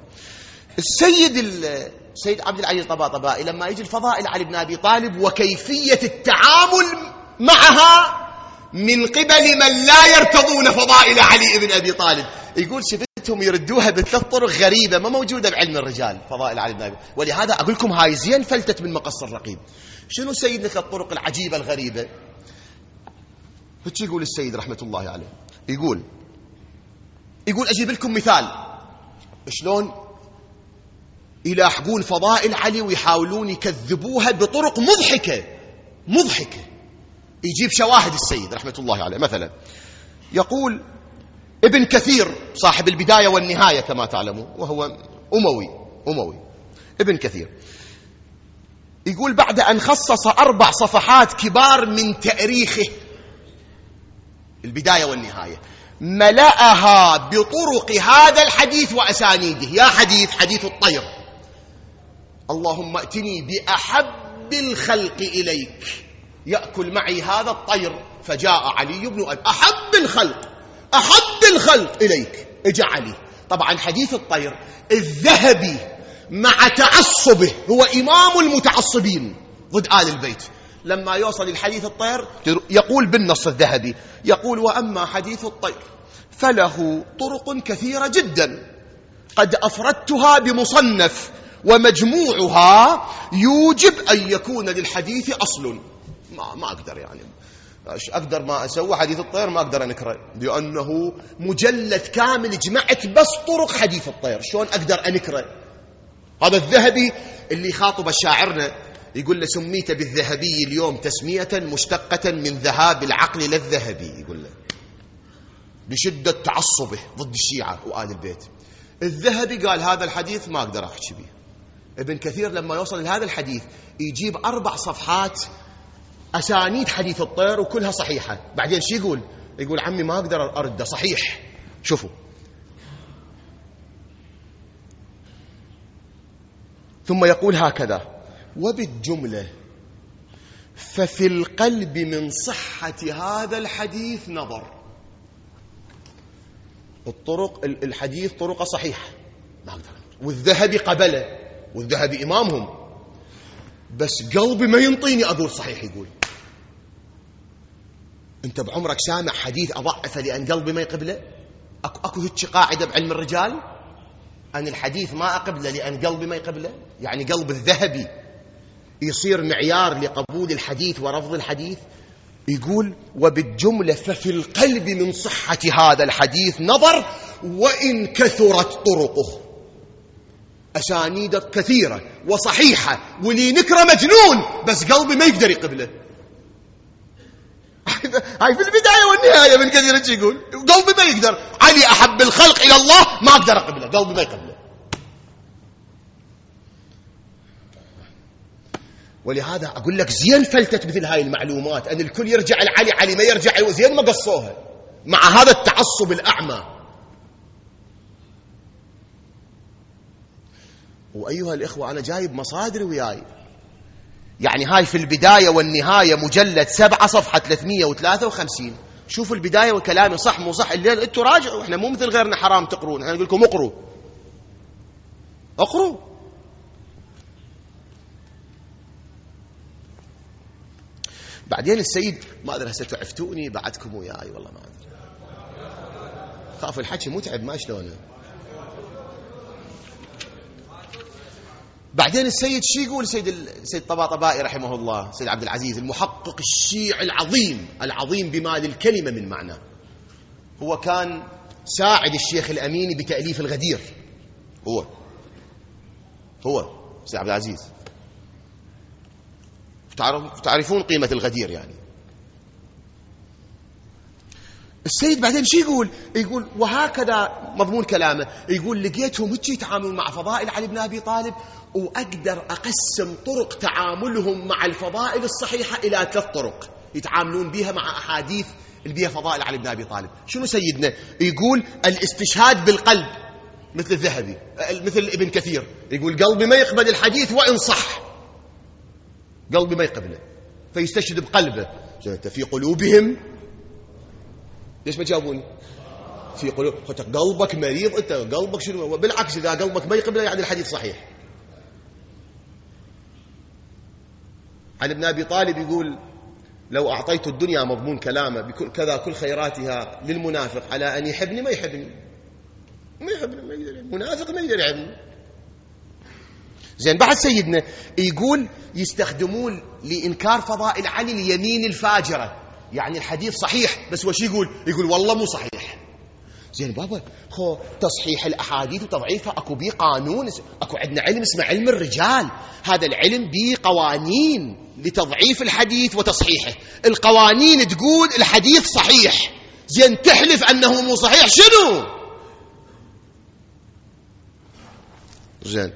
السيد عبد العزيز الطباطبائي لما يجي الفضائل علي بن أبي طالب وكيفية التعامل معها من قبل من لا يرتضون فضائل علي بن أبي طالب، يقول شفتهم يردوها بثلاث طرق غريبة ما موجودة بعلم الرجال فضائل علي بن أبي، ولهذا أقول لكم هاي زين فلتت من مقص الرقيب. شنو سيدنا الطرق العجيبة الغريبة؟ يقول السيد رحمة الله عليه، يقول أجيب لكم مثال شلون يلاحقون فضائل علي ويحاولون يكذبوها بطرق مضحكة. يجيب شواهد السيد رحمة الله عليه. مثلا يقول ابن كثير صاحب البداية والنهاية كما تعلمون، وهو أموي ابن كثير، يقول بعد أن خصص 4 صفحات كبار من تاريخه البداية والنهاية ملأها بطرق هذا الحديث وأسانيده. يا حديث الطير، اللهم ائتني بأحب الخلق إليك يأكل معي هذا الطير، فجاء علي بن أبي أحب الخلق إليك، اجى علي. طبعا حديث الطير الذهبي مع تعصبه هو إمام المتعصبين ضد آل البيت، لما يوصل الحديث الطير يقول بالنص الذهبي، يقول وأما حديث الطير فله طرق كثيرة جدا قد أفردتها بمصنف ومجموعها يوجب أن يكون للحديث أصل. ما أقدر، يعني أقدر ما أسوي حديث الطير، ما أقدر أنكره لأنه مجلد كامل جمعت بس طرق حديث الطير، شلون أقدر أنكره؟ هذا الذهبي اللي خاطب الشاعرنا يقول له سميت بالذهبي اليوم تسمية مشتقة من ذهاب العقل للذهبي، يقول له بشدة تعصبه ضد الشيعة وآل البيت. الذهبي قال هذا الحديث ما أقدر أحكي به. ابن كثير لما يوصل لهذا الحديث يجيب 4 صفحات أسانيد حديث الطير وكلها صحيحة. بعدين شو يقول عمي ما أقدر أرده صحيح. شوفوا، ثم يقول هكذا: وبالجملة ففي القلب من صحة هذا الحديث نظر. الطرق الحديث طرقه صحيحة ما أقدر، والذهبي قبله، والذهبي إمامهم، بس قلبي ما ينطيني أقول صحيح. يقول أنت بعمرك سامع حديث أضعفه لأن قلبي ما يقبله؟ أكو هيك قاعدة بعلم الرجال أن الحديث ما أقبله لأن قلبي ما يقبله، يعني قلب الذهبي يصير معيار لقبول الحديث ورفض الحديث. يقول وبالجملة ففي القلب من صحة هذا الحديث نظر وإن كثرت طرقه. أسانيد كثيرة وصحيحة واللي نكره مجنون بس قلبي ما يقدر يقبله. هاي في البداية والنهاية من كثير يقول قلبي ما يقدر. علي أحب الخلق إلى الله ما أقدر أقبله، قلبي ما يقبله. ولهذا أقول لك زين فلتت مثل هاي المعلومات أن الكل يرجع لعلي، علي ما يرجع، زين ما قصوها مع هذا التعصب الأعمى. وأيها الإخوة أنا جايب مصادر وياي، يعني هاي في البداية والنهاية مجلد 7 صفحة 353. شوفوا البداية وكلامي صح مو صح، اللي انتوا راجعوا، احنا مو مثل غيرنا حرام تقرون، احنا نقول لكم اقروا. بعدين السيد ما أدري هسه تعفتوني بعدكم وياي، والله ما أدري، خاف الحكي متعب ما شلونه. بعدين السيد شي يقول السيد الطباطبائي رحمه الله، السيد عبد العزيز المحقق الشيعي العظيم بما للكلمة من معنى، هو كان ساعد الشيخ الأميني بتأليف الغدير، هو السيد عبد العزيز، تعرفون قيمة الغدير يعني. السيد بعدين شو يقول وهكذا مضمون كلامه، يقول لقيتهم هيك يتعاملون مع فضائل علي بن أبي طالب، وأقدر أقسم طرق تعاملهم مع الفضائل الصحيحة إلى 3 طرق يتعاملون بها مع أحاديث اللي بها فضائل علي بن أبي طالب. شنو سيدنا؟ يقول الاستشهاد بالقلب مثل الذهبي، مثل ابن كثير، يقول قلبي ما يقبل الحديث وإن صح. قلبي ما يقبله، فيستشهد بقلبه. أنت في قلوبهم، ليش ما جاوبوني؟ في قلوب، قلبك مريض، أنت قلبك شنو؟ بالعكس إذا قلبك ما يقبله يعني الحديث صحيح. عن ابن أبي طالب يقول: لو أعطيت الدنيا مضمون كلامه بكل كذا كل خيراتها للمنافق على أن يحبني ما يحبني، ما يحبني، ما يقدر، منافق ما يقدر يحبني. زين، بعد سيدنا يقول يستخدمون لإنكار فضائل علي اليمين الفاجرة، يعني الحديث صحيح بس وش يقول؟ يقول والله مو صحيح. زين بابا، تصحيح الأحاديث وتضعيفها أكو بيه قانون، أكو عندنا علم اسمه علم الرجال، هذا العلم بيه قوانين لتضعيف الحديث وتصحيحه. القوانين تقول الحديث صحيح، زين تحلف أنه مو صحيح، شنو؟ زين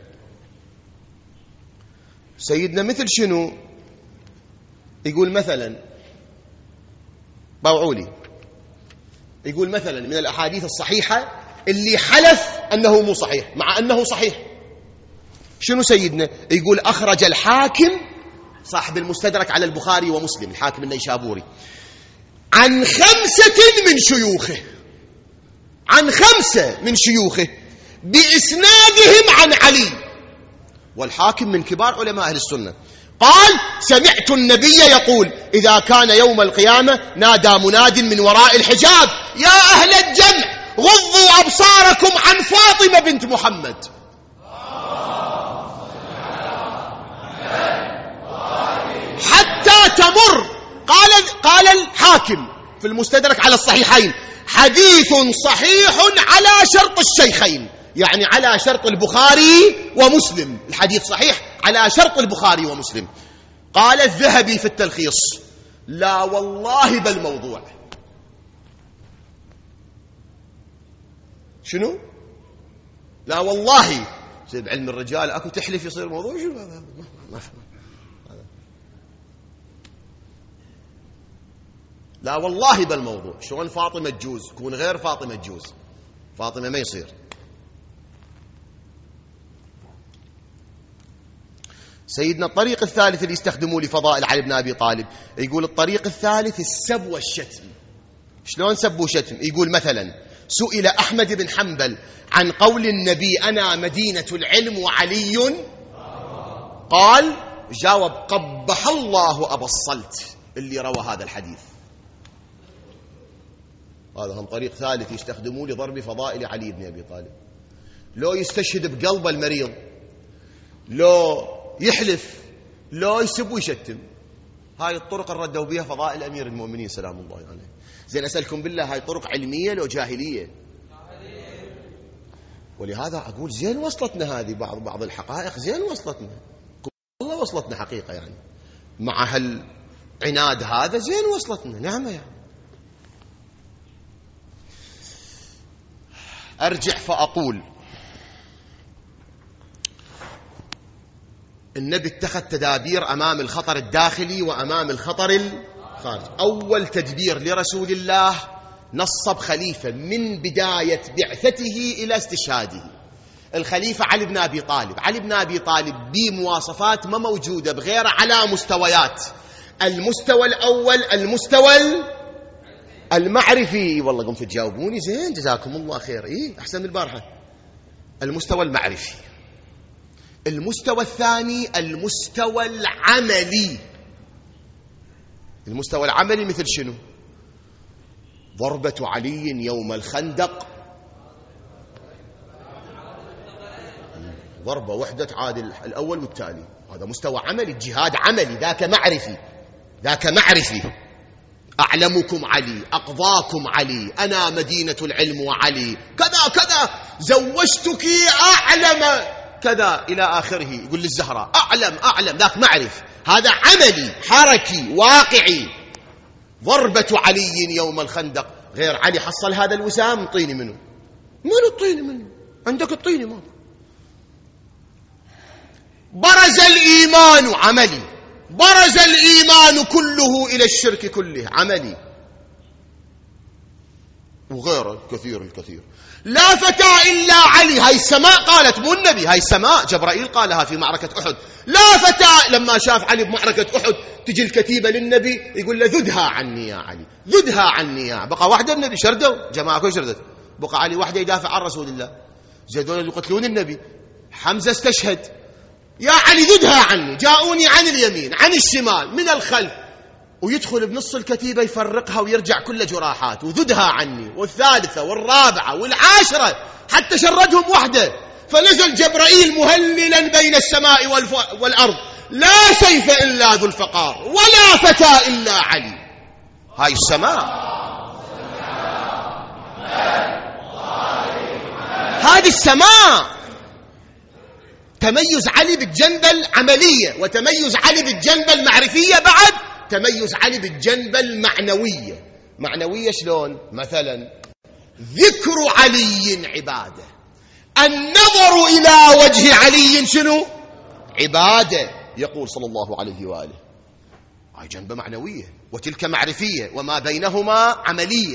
سيدنا مثل شنو؟ يقول مثلا، باوعولي، يقول مثلا من الأحاديث الصحيحة اللي حلف أنه مو صحيح مع أنه صحيح. شنو سيدنا؟ يقول أخرج الحاكم صاحب المستدرك على البخاري ومسلم، الحاكم النيشابوري، عن 5 من شيوخه، عن 5 من شيوخه بإسنادهم عن علي، والحاكم من كبار علماء أهل السنة، قال: سمعت النبي يقول: إذا كان يوم القيامة نادى مناد من وراء الحجاب: يا أهل الجمع غضوا أبصاركم عن فاطمة بنت محمد. حتى تمر، قال الحاكم في المستدرك على الصحيحين: حديث صحيح على شرط الشيخين، يعني على شرط البخاري ومسلم، الحديث صحيح على شرط البخاري ومسلم. قال الذهبي في التلخيص: لا والله بل موضوع. شنو؟ لا والله. زي بعلم الرجال اكو تحلف يصير موضوع، شنو هذا؟ ما فهم. لا والله بل موضوع. شلون فاطمة تجوز؟ تكون غير فاطمة تجوز، فاطمة ما يصير. سيدنا الطريق الثالث اللي يستخدموه لفضائل علي بن أبي طالب، يقول الطريق الثالث السب والشتم. شلون سب وشتم؟ يقول مثلا: سئل أحمد بن حنبل عن قول النبي: أنا مدينة العلم وعلي، قال، جاوب: قبح الله أبا الصلت اللي روى هذا الحديث. هذا هم طريق ثالث يستخدموه لضرب فضائل علي بن أبي طالب. لو يستشهد بقلب المريض، لو يحلف، لو يسب ويشتم. هاي الطرق اللي ردوا بها فضائل أمير المؤمنين سلام الله عليه. زين أسألكم بالله، هاي طرق علمية لو جاهلية؟ ولهذا أقول زين وصلتنا هذه بعض الحقائق، زين وصلتنا والله، وصلتنا حقيقة يعني، مع هالعناد هذا زين وصلتنا نعمة يعني. أرجع فأقول: النبي اتخذ تدابير أمام الخطر الداخلي وأمام الخطر الخارجي. أول تدبير لرسول الله نصب خليفة من بداية بعثته إلى استشهاده، الخليفة علي بن أبي طالب. علي بن أبي طالب بمواصفات ما موجودة بغير على مستويات: المستوى الأول المستوى المعرفي. والله قمت تجاوبوني زين، جزاكم الله خير، أحسن من البارحة. المستوى المعرفي. المستوى الثاني المستوى العملي. المستوى العملي مثل شنو؟ ضربة علي يوم الخندق، ضربة وحدة عادل الأول والتالي، هذا مستوى عملي، الجهاد عملي، ذاك معرفي، ذاك معرفي. أعلمكم علي، أقضاكم علي، أنا مدينة العلم وعلي، كذا كذا، زوجتك أعلم كذا إلى آخره. يقول للزهراء: أعلم، ذاك معرف، هذا عملي حركي واقعي. ضربة علي يوم الخندق، غير علي حصل هذا الوسام، طيني منه، من الطيني منه، عندك الطيني ما. برز الإيمان عملي، برز الإيمان كله إلى الشرك كله عملي. وغيره كثير الكثير. لا فتى إلا علي، هاي السماء قالت مو النبي، هاي السماء جبرائيل قالها في معركة أحد. لا فتى، لما شاف علي بمعركة أحد تجي الكتيبة للنبي يقول له ذدها عني يا علي، ذدها عني يا. بقى واحدة النبي شردوا جماعة كل شردت، بقى علي واحدة يدافع عن رسول الله، زيدون يقتلون النبي. حمزة استشهد، يا علي ذدها عني، جاءوني عن اليمين عن الشمال من الخلف، ويدخل بنص الكتيبة يفرقها ويرجع كل جراحات، وذدها عني، والثالثة والرابعة والعاشرة، حتى شردهم وحده. فنزل جبرائيل مهللا بين السماء والأرض، لا سيف إلا ذو الفقار ولا فتى إلا علي. هاي السماء، هذه السماء. تميز علي بالجنبة العملية، وتميز علي بالجنبة المعرفية، بعد تميز علي بالجنبة المعنوية. معنوية شلون؟ مثلا ذكر علي عبادة، النظر إلى وجه علي شنو؟ عبادة. يقول صلى الله عليه وآله هاي جنبة معنوية، وتلك معرفية، وما بينهما عملية.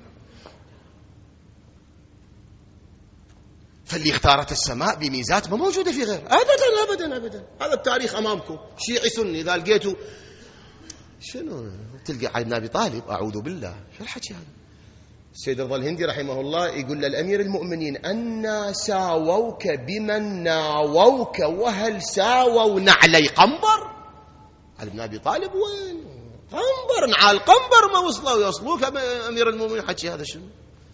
فاللي اختارت السماء بميزات ما موجودة في غير، أبدا أبدا أبدا. هذا التاريخ أمامكم، شيعي سني، إذا لقيتوا شنو تلقى علي بن أبي طالب، أعوذ بالله، شو الحكي هذا؟ السيد رضا الهندي رحمه الله يقول للأمير المؤمنين أنا ساووك بمن ناووك وهل ساووا نعلي قنبر؟ علي بن أبي طالب وين؟ قنبر، نعال قنبر ما وصلوا يوصلوك أمير المؤمنين. حكي هذا شنو؟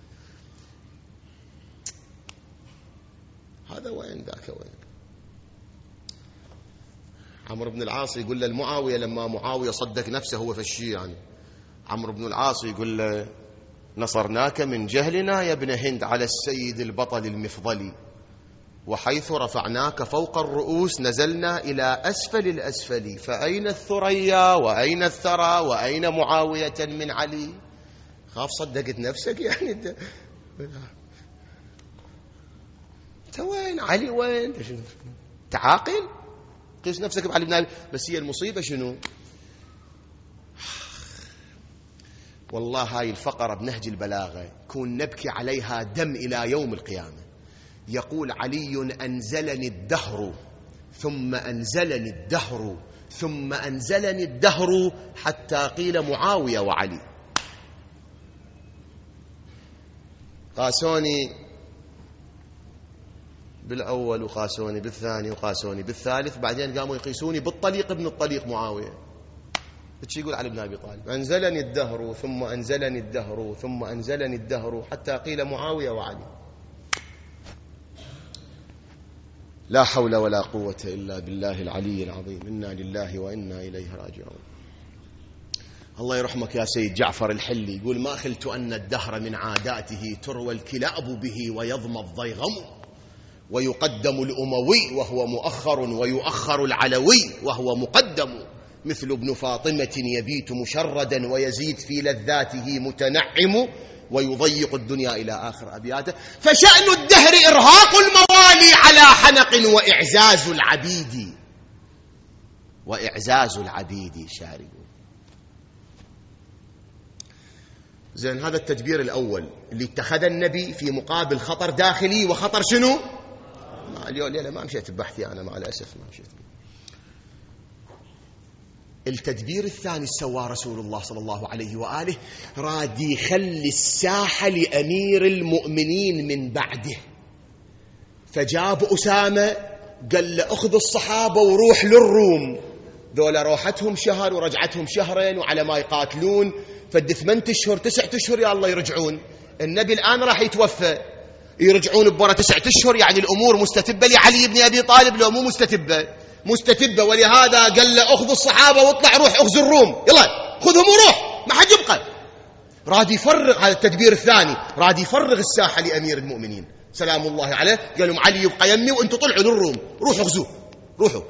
هذا وين ذاك وين؟ عمرو بن العاص يقول للمعاوية لما معاوية صدق نفسه هو في الشيء، يعني عمرو بن العاص يقول له نصرناك من جهلنا يا ابن هند على السيد البطل المفضلي، وحيث رفعناك فوق الرؤوس نزلنا إلى أسفل الأسفل، فأين الثريا وأين الثرى وأين معاوية من علي؟ خاف صدقت نفسك يعني انت وين علي وين؟ تعاقل قيس نفسك بعلي بن أبي. بس هي المصيبة شنو؟ والله هاي الفقرة بنهج البلاغة كون نبكي عليها دم إلى يوم القيامة. يقول علي أنزلني الدهر ثم أنزلني الدهر ثم أنزلني الدهر حتى قيل معاوية وعلي. قاسوني بالأول وقاسوني بالثاني وقاسوني بالثالث، بعدين قاموا يقيسوني بالطليق ابن الطليق معاوية. بتشي يقول علي بن أبي طالب أنزلني الدهر ثم أنزلني الدهر ثم أنزلني الدهر حتى قيل معاوية وعلي. لا حول ولا قوة إلا بالله العلي العظيم. إنا لله وإنا إليه راجعون. الله يرحمك يا سيد جعفر الحلي يقول ما خلت أن الدهر من عاداته تروى الكلاب به ويضمى الضيغم، ويقدم الأموي وهو مؤخر ويؤخر العلوي وهو مقدم، مثل ابن فاطمة يبيت مشردا ويزيد في لذاته متنعم، ويضيق الدنيا إلى آخر أبياته. فشأن الدهر إرهاق الموالي على حنق وإعزاز العبيد، وإعزاز العبيد شارب. زين، هذا التدبير الأول اللي اتخذ النبي في مقابل خطر داخلي وخطر شنو؟ اليوم ليلة ما مشيت ببحثي أنا مع الأسف ما مشيت. التدبير الثاني سواه رسول الله صلى الله عليه وآله، راد يخلي الساحة لأمير المؤمنين من بعده. فجاب أسامة قال له أخذ الصحابة وروح للروم، ذولا روحتهم شهر ورجعتهم شهرين وعلى ما يقاتلون فد 8 أشهر 9 أشهر يا الله يرجعون. النبي الآن راح يتوفى، يرجعون بورا 9 أشهر، يعني الأمور مستتبة لعلي بن أبي طالب لو مو مستتبة؟ مستتبة. ولهذا قال له أخذ الصحابة واطلع روح أخذ الروم، يلا خذهم وروح ما حد يبقى. راد يفرغ، هذا التدبير الثاني، راد يفرغ الساحة لأمير المؤمنين سلام الله عليه. قال لهم علي يبقى يمي وانتم طلعوا للروم، روحوا اخذوه روحوا.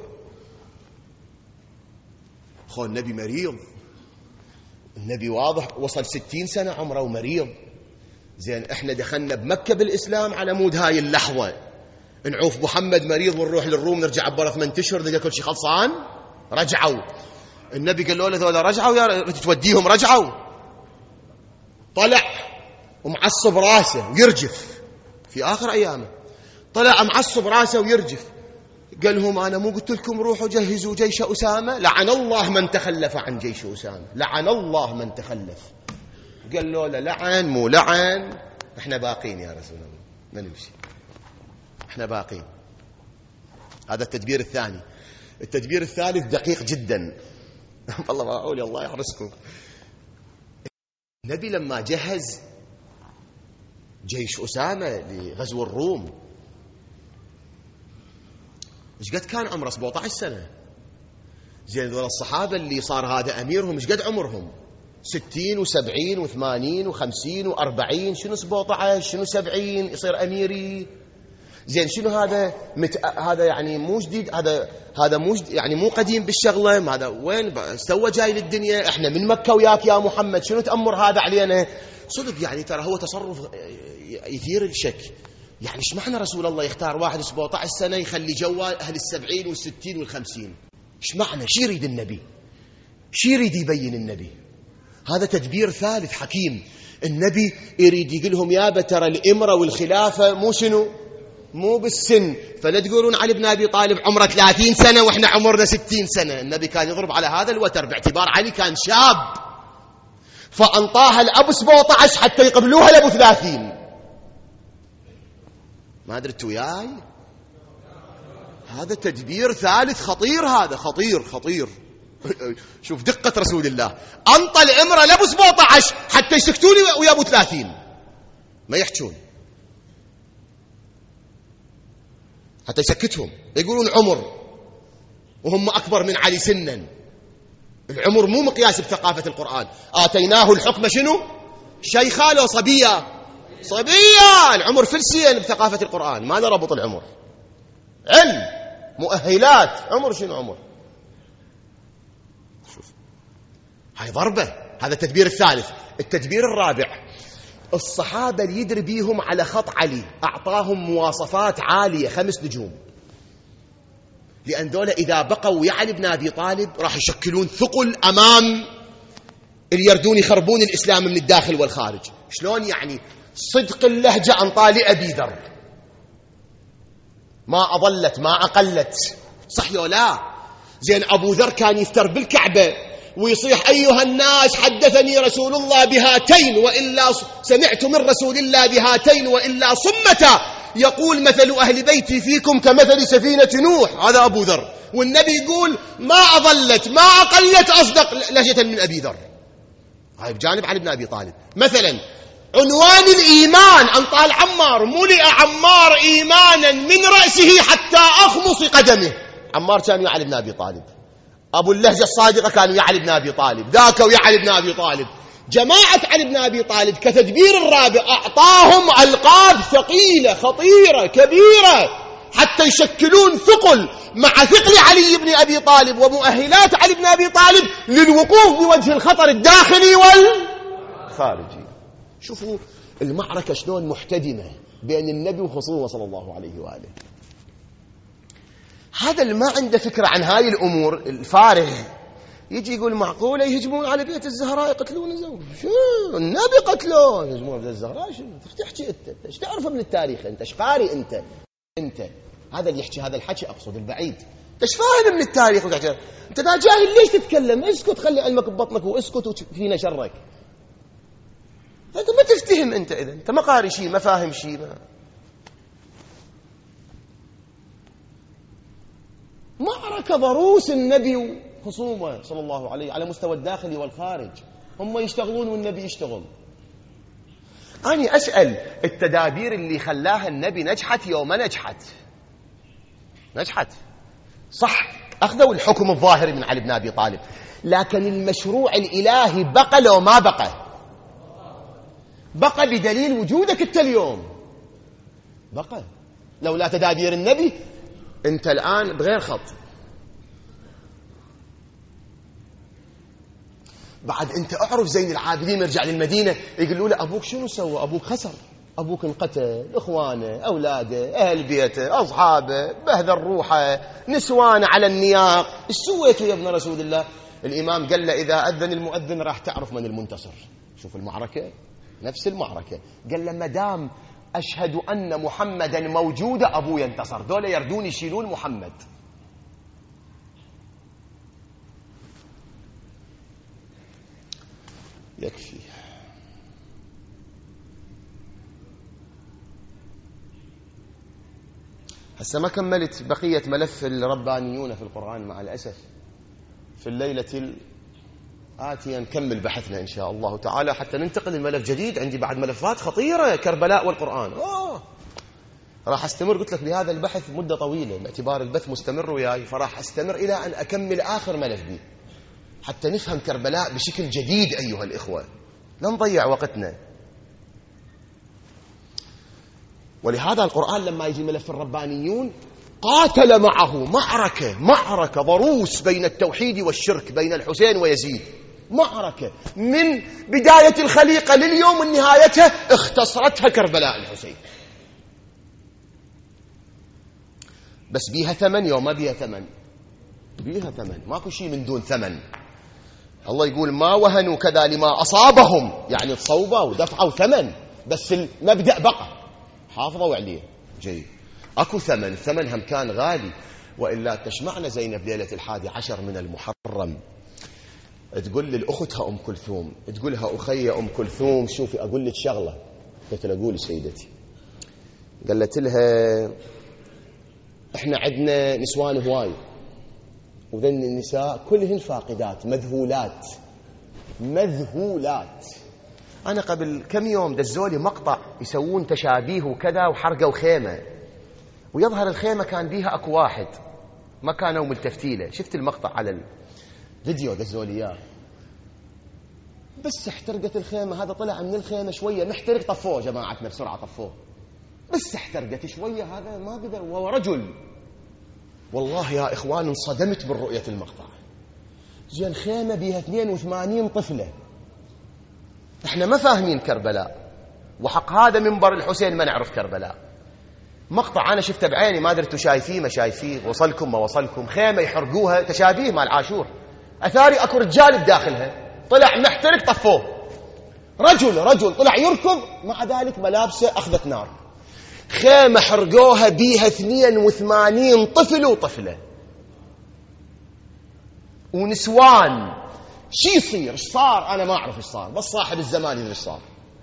خو النبي مريض، النبي واضح وصل 60 سنة عمره ومريض. زين، احنا دخلنا بمكة بالإسلام على مود هاي اللحظة، نعوف محمد مريض ونروح للروم نرجع برا 8 أشهر ذا كل شيء خلصان. رجعوا، النبي قال له ذولا رجعوا يا توديهم، رجعوا. طلع ومعصب راسه ويرجف في آخر أيامه، طلع معصب راسه ويرجف، قال لهم أنا مو قلت لكم روحوا جهزوا جيش أسامة؟ لعن الله من تخلف عن جيش أسامة، لعن الله من تخلف. قال له لا لعن مو لعن، احنا باقين يا رسول الله، ما نمشي، احنا باقين. هذا التدبير الثاني. التدبير الثالث دقيق جدا والله ما أقول الله يحرسكم. النبي لما جهز جيش أسامة لغزو الروم، ايش قد كان عمره؟ 17 سنة. زين ذول الصحابة اللي صار هذا أميرهم ايش قد عمرهم؟ 60 و70 و80 و50 و40. شنو 17 شنو 70 يصير أميري؟ زين شنو هذا؟ هذا يعني مو جديد، هذا مو يعني مو قديم بالشغله، هذا وين سوى جاي للدنيا؟ احنا من مكه وياك يا محمد، شنو تأمر هذا علينا؟ صدق يعني ترى هو تصرف يثير الشك. يعني ايش معنى رسول الله يختار واحد 17 سنه يخلي جوا اهل ال70 وال60 وال50؟ ايش معنى؟ شو يريد النبي؟ شو يريد يبين النبي؟ هذا تدبير ثالث حكيم. النبي يريد يقول لهم يابا ترى الامره والخلافه مو شنو؟ مو بالسن، فلا تقولون علي بن أبي طالب عمره 30 سنة وإحنا عمرنا 60 سنة. النبي كان يضرب على هذا الوتر باعتبار علي كان شاب، فأنطاها الأب 17 حتى يقبلوها لأبو 30. ما أدري انتوا وياي؟ هذا تدبير ثالث خطير، هذا خطير خطير. شوف دقة رسول الله، أنطى الإمرة لأبو 17 حتى يسكتوني ويا أبو 30 ما يحجون، حتى يسكتهم. يقولون عمر وهم أكبر من علي سنا. العمر مو مقياس بثقافة القرآن. آتيناه الحكم شنو؟ شيخا لو صبية؟ صبية. العمر فلسيا بثقافة القرآن، ماذا ربط العمر؟ علم، مؤهلات. عمر شنو عمر؟ شوف هاي ضربة. هذا التدبير الثالث. التدبير الرابع، الصحابة اللي يدري بيهم على خط علي أعطاهم مواصفات عالية 5 نجوم، لأن دولة إذا بقوا ويا علي بن أبي طالب راح يشكلون ثقل أمام اللي يردون يخربون الإسلام من الداخل والخارج. شلون يعني؟ صدق اللهجة عن طالئ أبي ذر، ما أضلت ما أقلت، صح يا لا؟ زين أبو ذر كان يفتر بالكعبة ويصيح أيها الناس حدثني رسول الله بهاتين وإلا سمعت من رسول الله بهاتين وإلا صمتا، يقول مثل أهل بيتي فيكم كمثل سفينة نوح. هذا أبو ذر، والنبي يقول ما أضلت ما أقلت أصدق لهجة من أبي ذر. هاي بجانب علي بن أبي طالب. مثلا عنوان الإيمان أن طال عمار، ملئ عمار إيمانا من رأسه حتى أخمص قدمه. عمار كان ويا علي بن أبي طالب، أبو اللهجة الصادقة كان ويا علي بن أبي طالب، ذاك ويا علي بن أبي طالب. جماعة علي بن أبي طالب كتدبير الرابع أعطاهم ألقاب ثقيلة خطيرة كبيرة حتى يشكلون ثقل مع ثقل علي بن أبي طالب ومؤهلات علي بن أبي طالب للوقوف بوجه الخطر الداخلي والخارجي. شوفوا المعركة شلون محتدمة بين النبي وخصومه صلى الله عليه وآله. هذا اللي ما عنده فكرة عن هاي الأمور الفارغ يجي يقول معقولة يهجمون على بيت الزهراء يقتلون الزوج؟ شو النبي قتلوه يهجمون على بيت الزهراء؟ شو تحكي انت؟ ايش تعرف من التاريخ انت؟ ايش قاري انت هذا اللي يحكي هذا الحكي اقصد البعيد. انت ايش فاهم من التاريخ وتحكي؟ انت دا جاهل ليش تتكلم؟ اسكت خلي علمك ببطنك واسكت وفينا شرك. انت ما تفتهم اذا انت ما قاري شيء ما فاهم شيء معركة ضروس النبي وخصومه صلى الله عليه على مستوى الداخلي والخارج. هم يشتغلون والنبي يشتغل. أنا أسأل التدابير اللي خلاها النبي نجحت يوم ما نجحت صح، أخذوا الحكم الظاهري من علي بن أبي طالب، لكن المشروع الإلهي بقى لو ما بقى بدليل وجودك أنت اليوم. بقى لولا تدابير النبي أنت الآن بغير خط. بعد أنت أعرف زين العابدين يرجع للمدينة يقولوا له أبوك شنو سوى؟ أبوك خسر، أبوك انقتل، إخوانه أولاده أهل بيته أصحابه بهذا الروحة نسوانه على النياق. إيش سويت يا ابن رسول الله؟ الإمام قال له إذا أذن المؤذن راح تعرف من المنتصر. شوف المعركة نفس المعركة. قال له ما دام أشهد أن محمدا موجود أبوي انتصر، دول يردون يشيلون محمد. يكفي. هسه ما كملت بقية ملف الربانيون في القرآن مع الأسف. في الليلة الآتية نكمل بحثنا إن شاء الله تعالى حتى ننتقل لملف جديد. عندي بعد ملفات خطيرة، كربلاء والقرآن. راح أستمر، قلت لك بهذا البحث مدة طويلة باعتبار البث مستمر وياي، فراح أستمر إلى أن أكمل آخر ملف بي حتى نفهم كربلاء بشكل جديد أيها الإخوة، لا نضيع وقتنا. ولهذا القرآن لما يجي ملف الربانيون قاتل معه معركة ضروس بين التوحيد والشرك، بين الحسين ويزيد، معركة من بداية الخليقة لليوم النهاية اختصرتها كربلاء الحسين. بس بيها ثمن، يوم ما بيها ثمن، بيها ثمن، ماكو شيء من دون ثمن. الله يقول ما وهنوا كذا لما أصابهم، يعني تصوبوا ودفعوا ثمن، بس المبدأ بقى حافظوا عليه. جيد، أكو ثمن، ثمن هم كان غالي. وإلا تشمعنا زينب ليلة 11 من المحرم تقول للأختها أم كلثوم، تقولها أخي أم كلثوم شوفي أقول لك شغلة. قلت لها قولي سيدتي. قالت لها إحنا عندنا نسوان هواي، وذن النساء كلهن فاقدات مذهولات. أنا قبل كم يوم دزولي مقطع يسوون تشابيه وكذا وحرقوا خيمة، ويظهر الخيمة كان بيها أكو واحد ما كانوا ملتفتيله. شفت المقطع على الفيديو دزولي إياه، بس احترقت الخيمة. هذا طلع من الخيمة شوية محترق، طفوه جماعتنا بسرعة طفوه، بس احترقت شوية. هذا ما قدر، وهو رجل. والله يا إخوان انصدمت بالرؤية المقطع. جاء الخيمة بيها 82 طفلة. احنا ما فاهمين كربلاء، وحق هذا منبر الحسين ما نعرف كربلاء. مقطع أنا شفته بعيني، ما درتوا شايفيه ما شايفيه، وصلكم ما وصلكم. خيمة يحرقوها تشابيه مع العاشور، أثاري أكو رجال بداخلها، طلع محترق طفوه. رجل طلع يركض، مع ذلك ملابسه أخذت نار. خيمة حرقوها بيها 82 طفل وطفلة ونسوان. شي يصير؟ ايش صار؟ أنا ما أعرف ايش صار، بس صاحب الزمان يدري ايش صار.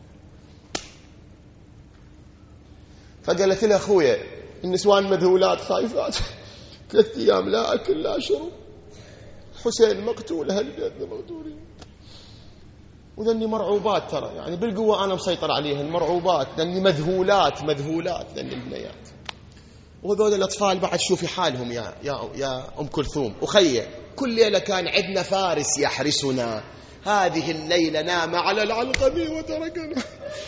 فقالت له أخويا النسوان مذهولات خايفات، 3 أيام لا أكل لا شرب، حسين مقتول، هالبيتنا مقتولين، وذني مرعوبات ترى، يعني بالقوة أنا مسيطر عليهن، مرعوبات، ذني مذهولات ذني البنيات. وهذول الأطفال بعد شوفي حالهم يا أم كلثوم. أخية كل ليلة كان عندنا فارس يحرسنا، هذه الليلة نام على العلقم وتركنا.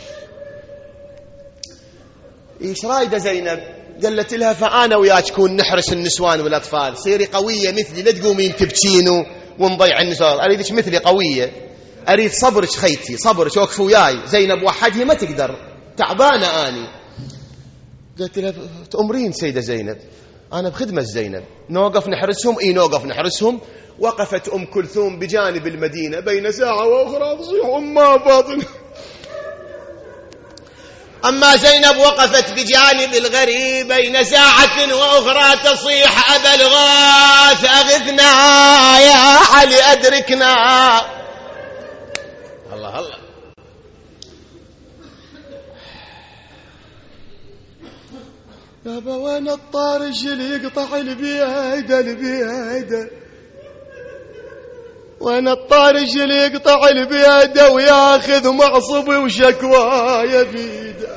إيش رايدة زينب؟ قالت لها فأنا وياك كون نحرس النسوان والأطفال، صيري قوية مثلي، لا تقومين تبكين ونضيع النسوان. أريدك مثلي قوية، أريد صبرك خيتي، صبرك، وقف وياي. زينب وحدها ما تقدر، تعبانة أني. قالت لها تأمرين سيدة زينب، أنا بخدمة زينب، نوقف نحرسهم؟ إيه نوقف نحرسهم. وقفت أم كلثوم بجانب المدينة بين ساعة وأخرى تصيح أمها فاطمة. أما زينب وقفت بجانب الغريب بين ساعة وأخرى تصيح أبا الغاث أغثنا يا علي أدركنا. الله يابا وين الطارش اللي يقطع البيادة، وين الطارش اللي يقطع البيادة وياخذ معصبي وشكوايا بيده.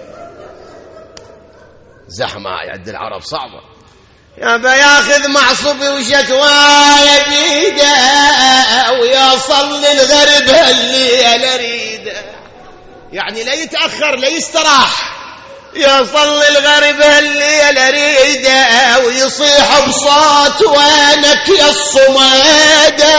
زحمة عند العرب صعبة. يابا ياخذ معصبي وشكوايا بيده ويصل الغرب اللي أريده، يعني لا يتأخر لا يستراح، يصل الغرب الليل أريده ويصيح بصوت وينك يا الصميدة،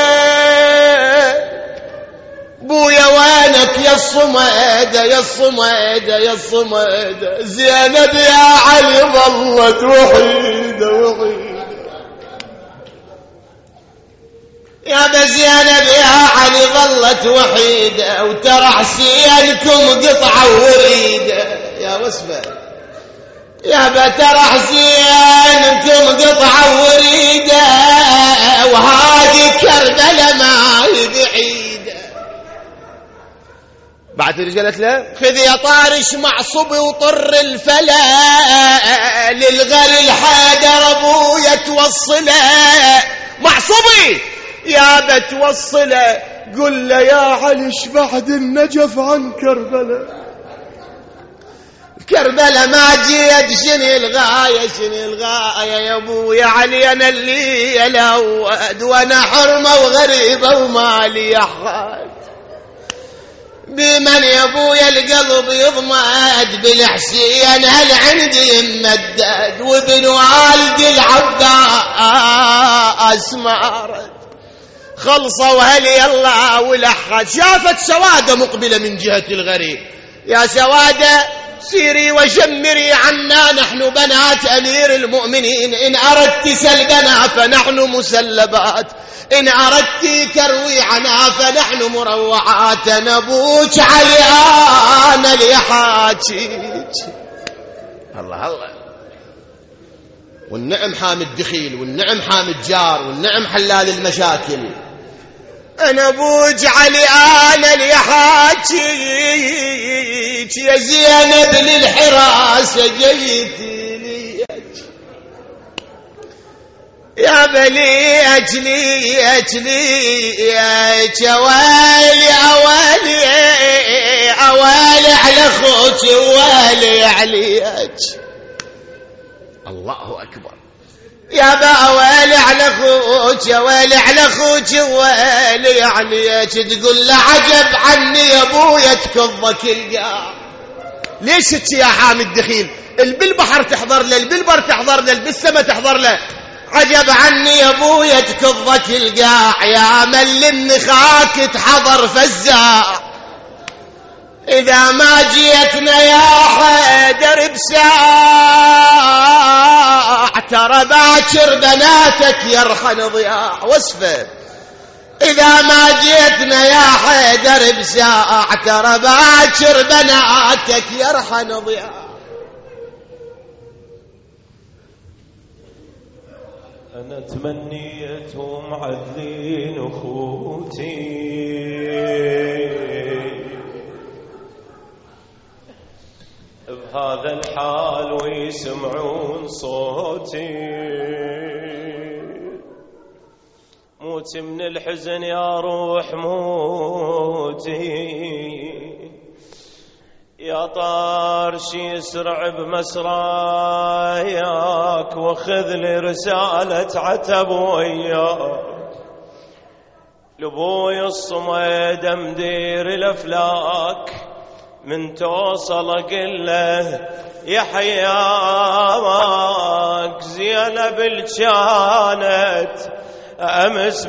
بويا وينك يا الصميدة يا الصميدة يا الصميدة. زينب يا علي ظلت وحيدة. يا بزينب يا علي ظلت وحيدة وترى حسينكم قطعة وريدة يا وسبة يا بترى حسينكم قطعة وريدة وهذه كربلة ما هي بعيدة. بعد رجع قالت له خذ يا طارش معصبي وطر الفلا للغر الحيدر ابويا توصله. معصبي يا بتوصله قل له يا علي بعد النجف عن كربلاء. كربلاء ما جيت شنو الغاية يا ابو يا علي انا اللي الأود وانا حرمة وغريبة ومالي احد بمن يا ابويا القلب يضمد بالحسين هل عندي ممدد وابن والدي العباس مارد خلصوا وهل يلا ولحد. شافت سوادة مقبلة من جهة الغريب. يا سوادة سيري وشمري عنا نحن بنات أمير المؤمنين إن أردت سلبنا فنحن مسلبات إن أردت كروي عنا فنحن مروعات نبوك عليان لحاجيك. الله الله. والنعم حامد دخيل والنعم حامد جار والنعم حلال المشاكل. أنا بوج علي أنا لحاجيك يا زينب للحراسة جيتي ليك يا بليك ليك أوالي أوالي أوالي على أخوك أوالي عليك. الله أكبر. يا باويلي على اخوك يا ويلي على اخوك ويلي عليك تقول له عجب عني يا ابويا تكضك القاع. ليش يا حامد دخيل بالبحر تحضر له بالبر تحضر له بالسما تحضر له عجب عني يا ابويا تكضك القاع يا مل خاك تحضر فزاع إذا ما جيتنا يا حيدر بساعة ترى باكر بناتك يرحن ضياع. وصفه إذا ما جيتنا يا حيدر بساعة ترى باكر بناتك يرحن ضياع. أنا تمنيتهم عدلين أخوتي بهذا الحال ويسمعون صوتي موت من الحزن يا روح موتي يا طارش يسرع بمسراياك وخذ لي رسالة عتب وياك لبوي الصميد مدير الأفلاك من توصل قله يا حياك زينب الجانت أمس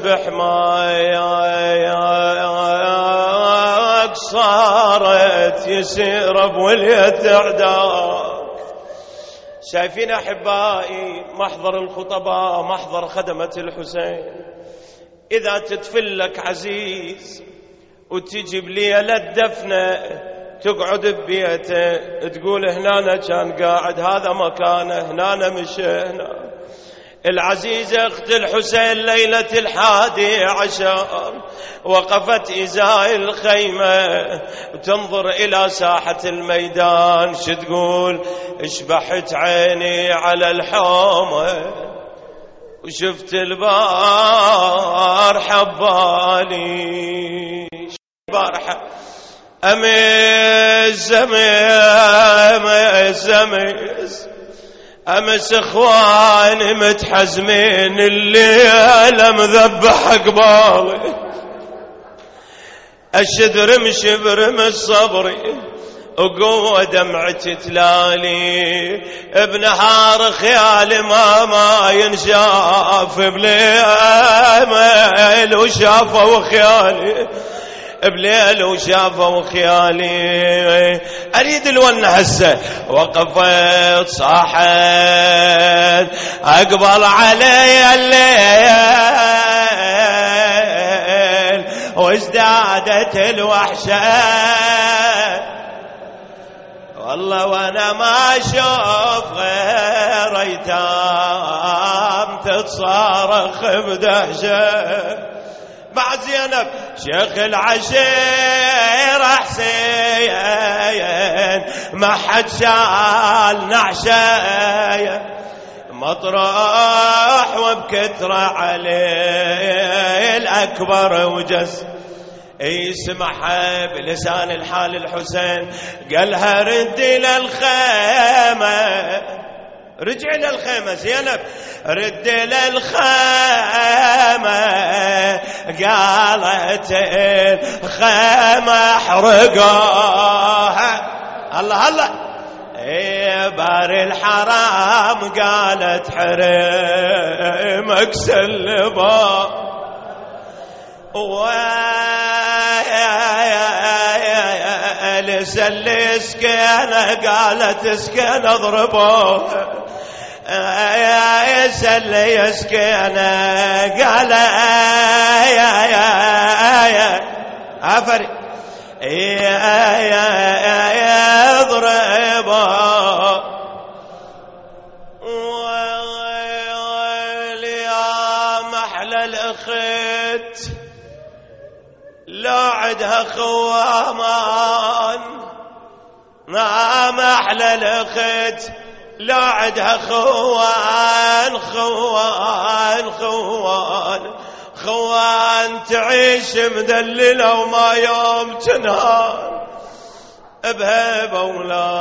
بحماياك صارت يسير بولية عداك. شايفين أحبائي محضر الخطباء محضر خدمة الحسين إذا تتفلك عزيز وتجيب لي للدفنة تقعد ببيته تقول هنا كان قاعد هذا مكانه هنا مشينا. العزيزة اخت الحسين ليلة 11 وقفت إزاء الخيمة وتنظر إلى ساحة الميدان شو تقول اشبحت عيني على الحومة وشفت البارحة ببالي البارحة أمس أمس إخواني متحزمين الليلة مذبح قبالي أشد رمش برمش صبري وقوة دمعتي تلالي بنهار خيالي ما ينشاف بليل وشافه وخيالي بليل وشافه وخيالي أريد الون هسه وقفت صاحت أقبل علي الليل وازدادت الوحشة والله وانا ما اشوف غير ايتام تتصارخ بدهشة. بعد زينب شيخ العشيرة حسين ما حد شال نعشة مطرح وبكترة عليه الأكبر وجس يسمعها بلسان الحال الحسين قالها ردي للخيمة. رجع للخيمة زينب رد للخيمة قالت الخيمة احرقوها. الله الله بار الحرام قالت حرمك سلبا لسل سكينة قالت سكينة اضربوها يا سل يا سكينة قال يا عفري يا اضربا يا محلى الاخت لا عدها خوامان ما محلى الاخت لا عدها خوان خوان خوان خوان تعيش مدللة وما يوم تنهار بهيبة ولا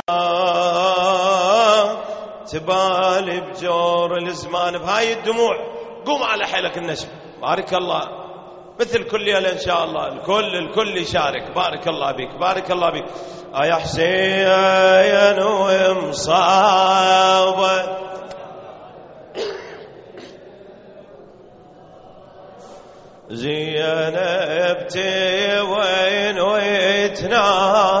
تبالي بجور الزمان بهاي الدموع. قوم على حيلك النجم بارك الله مثل كل ليلة إن شاء الله الكل يشارك. بارك الله بك بارك الله بك يا حسين ومصابة زينب وين ويتنام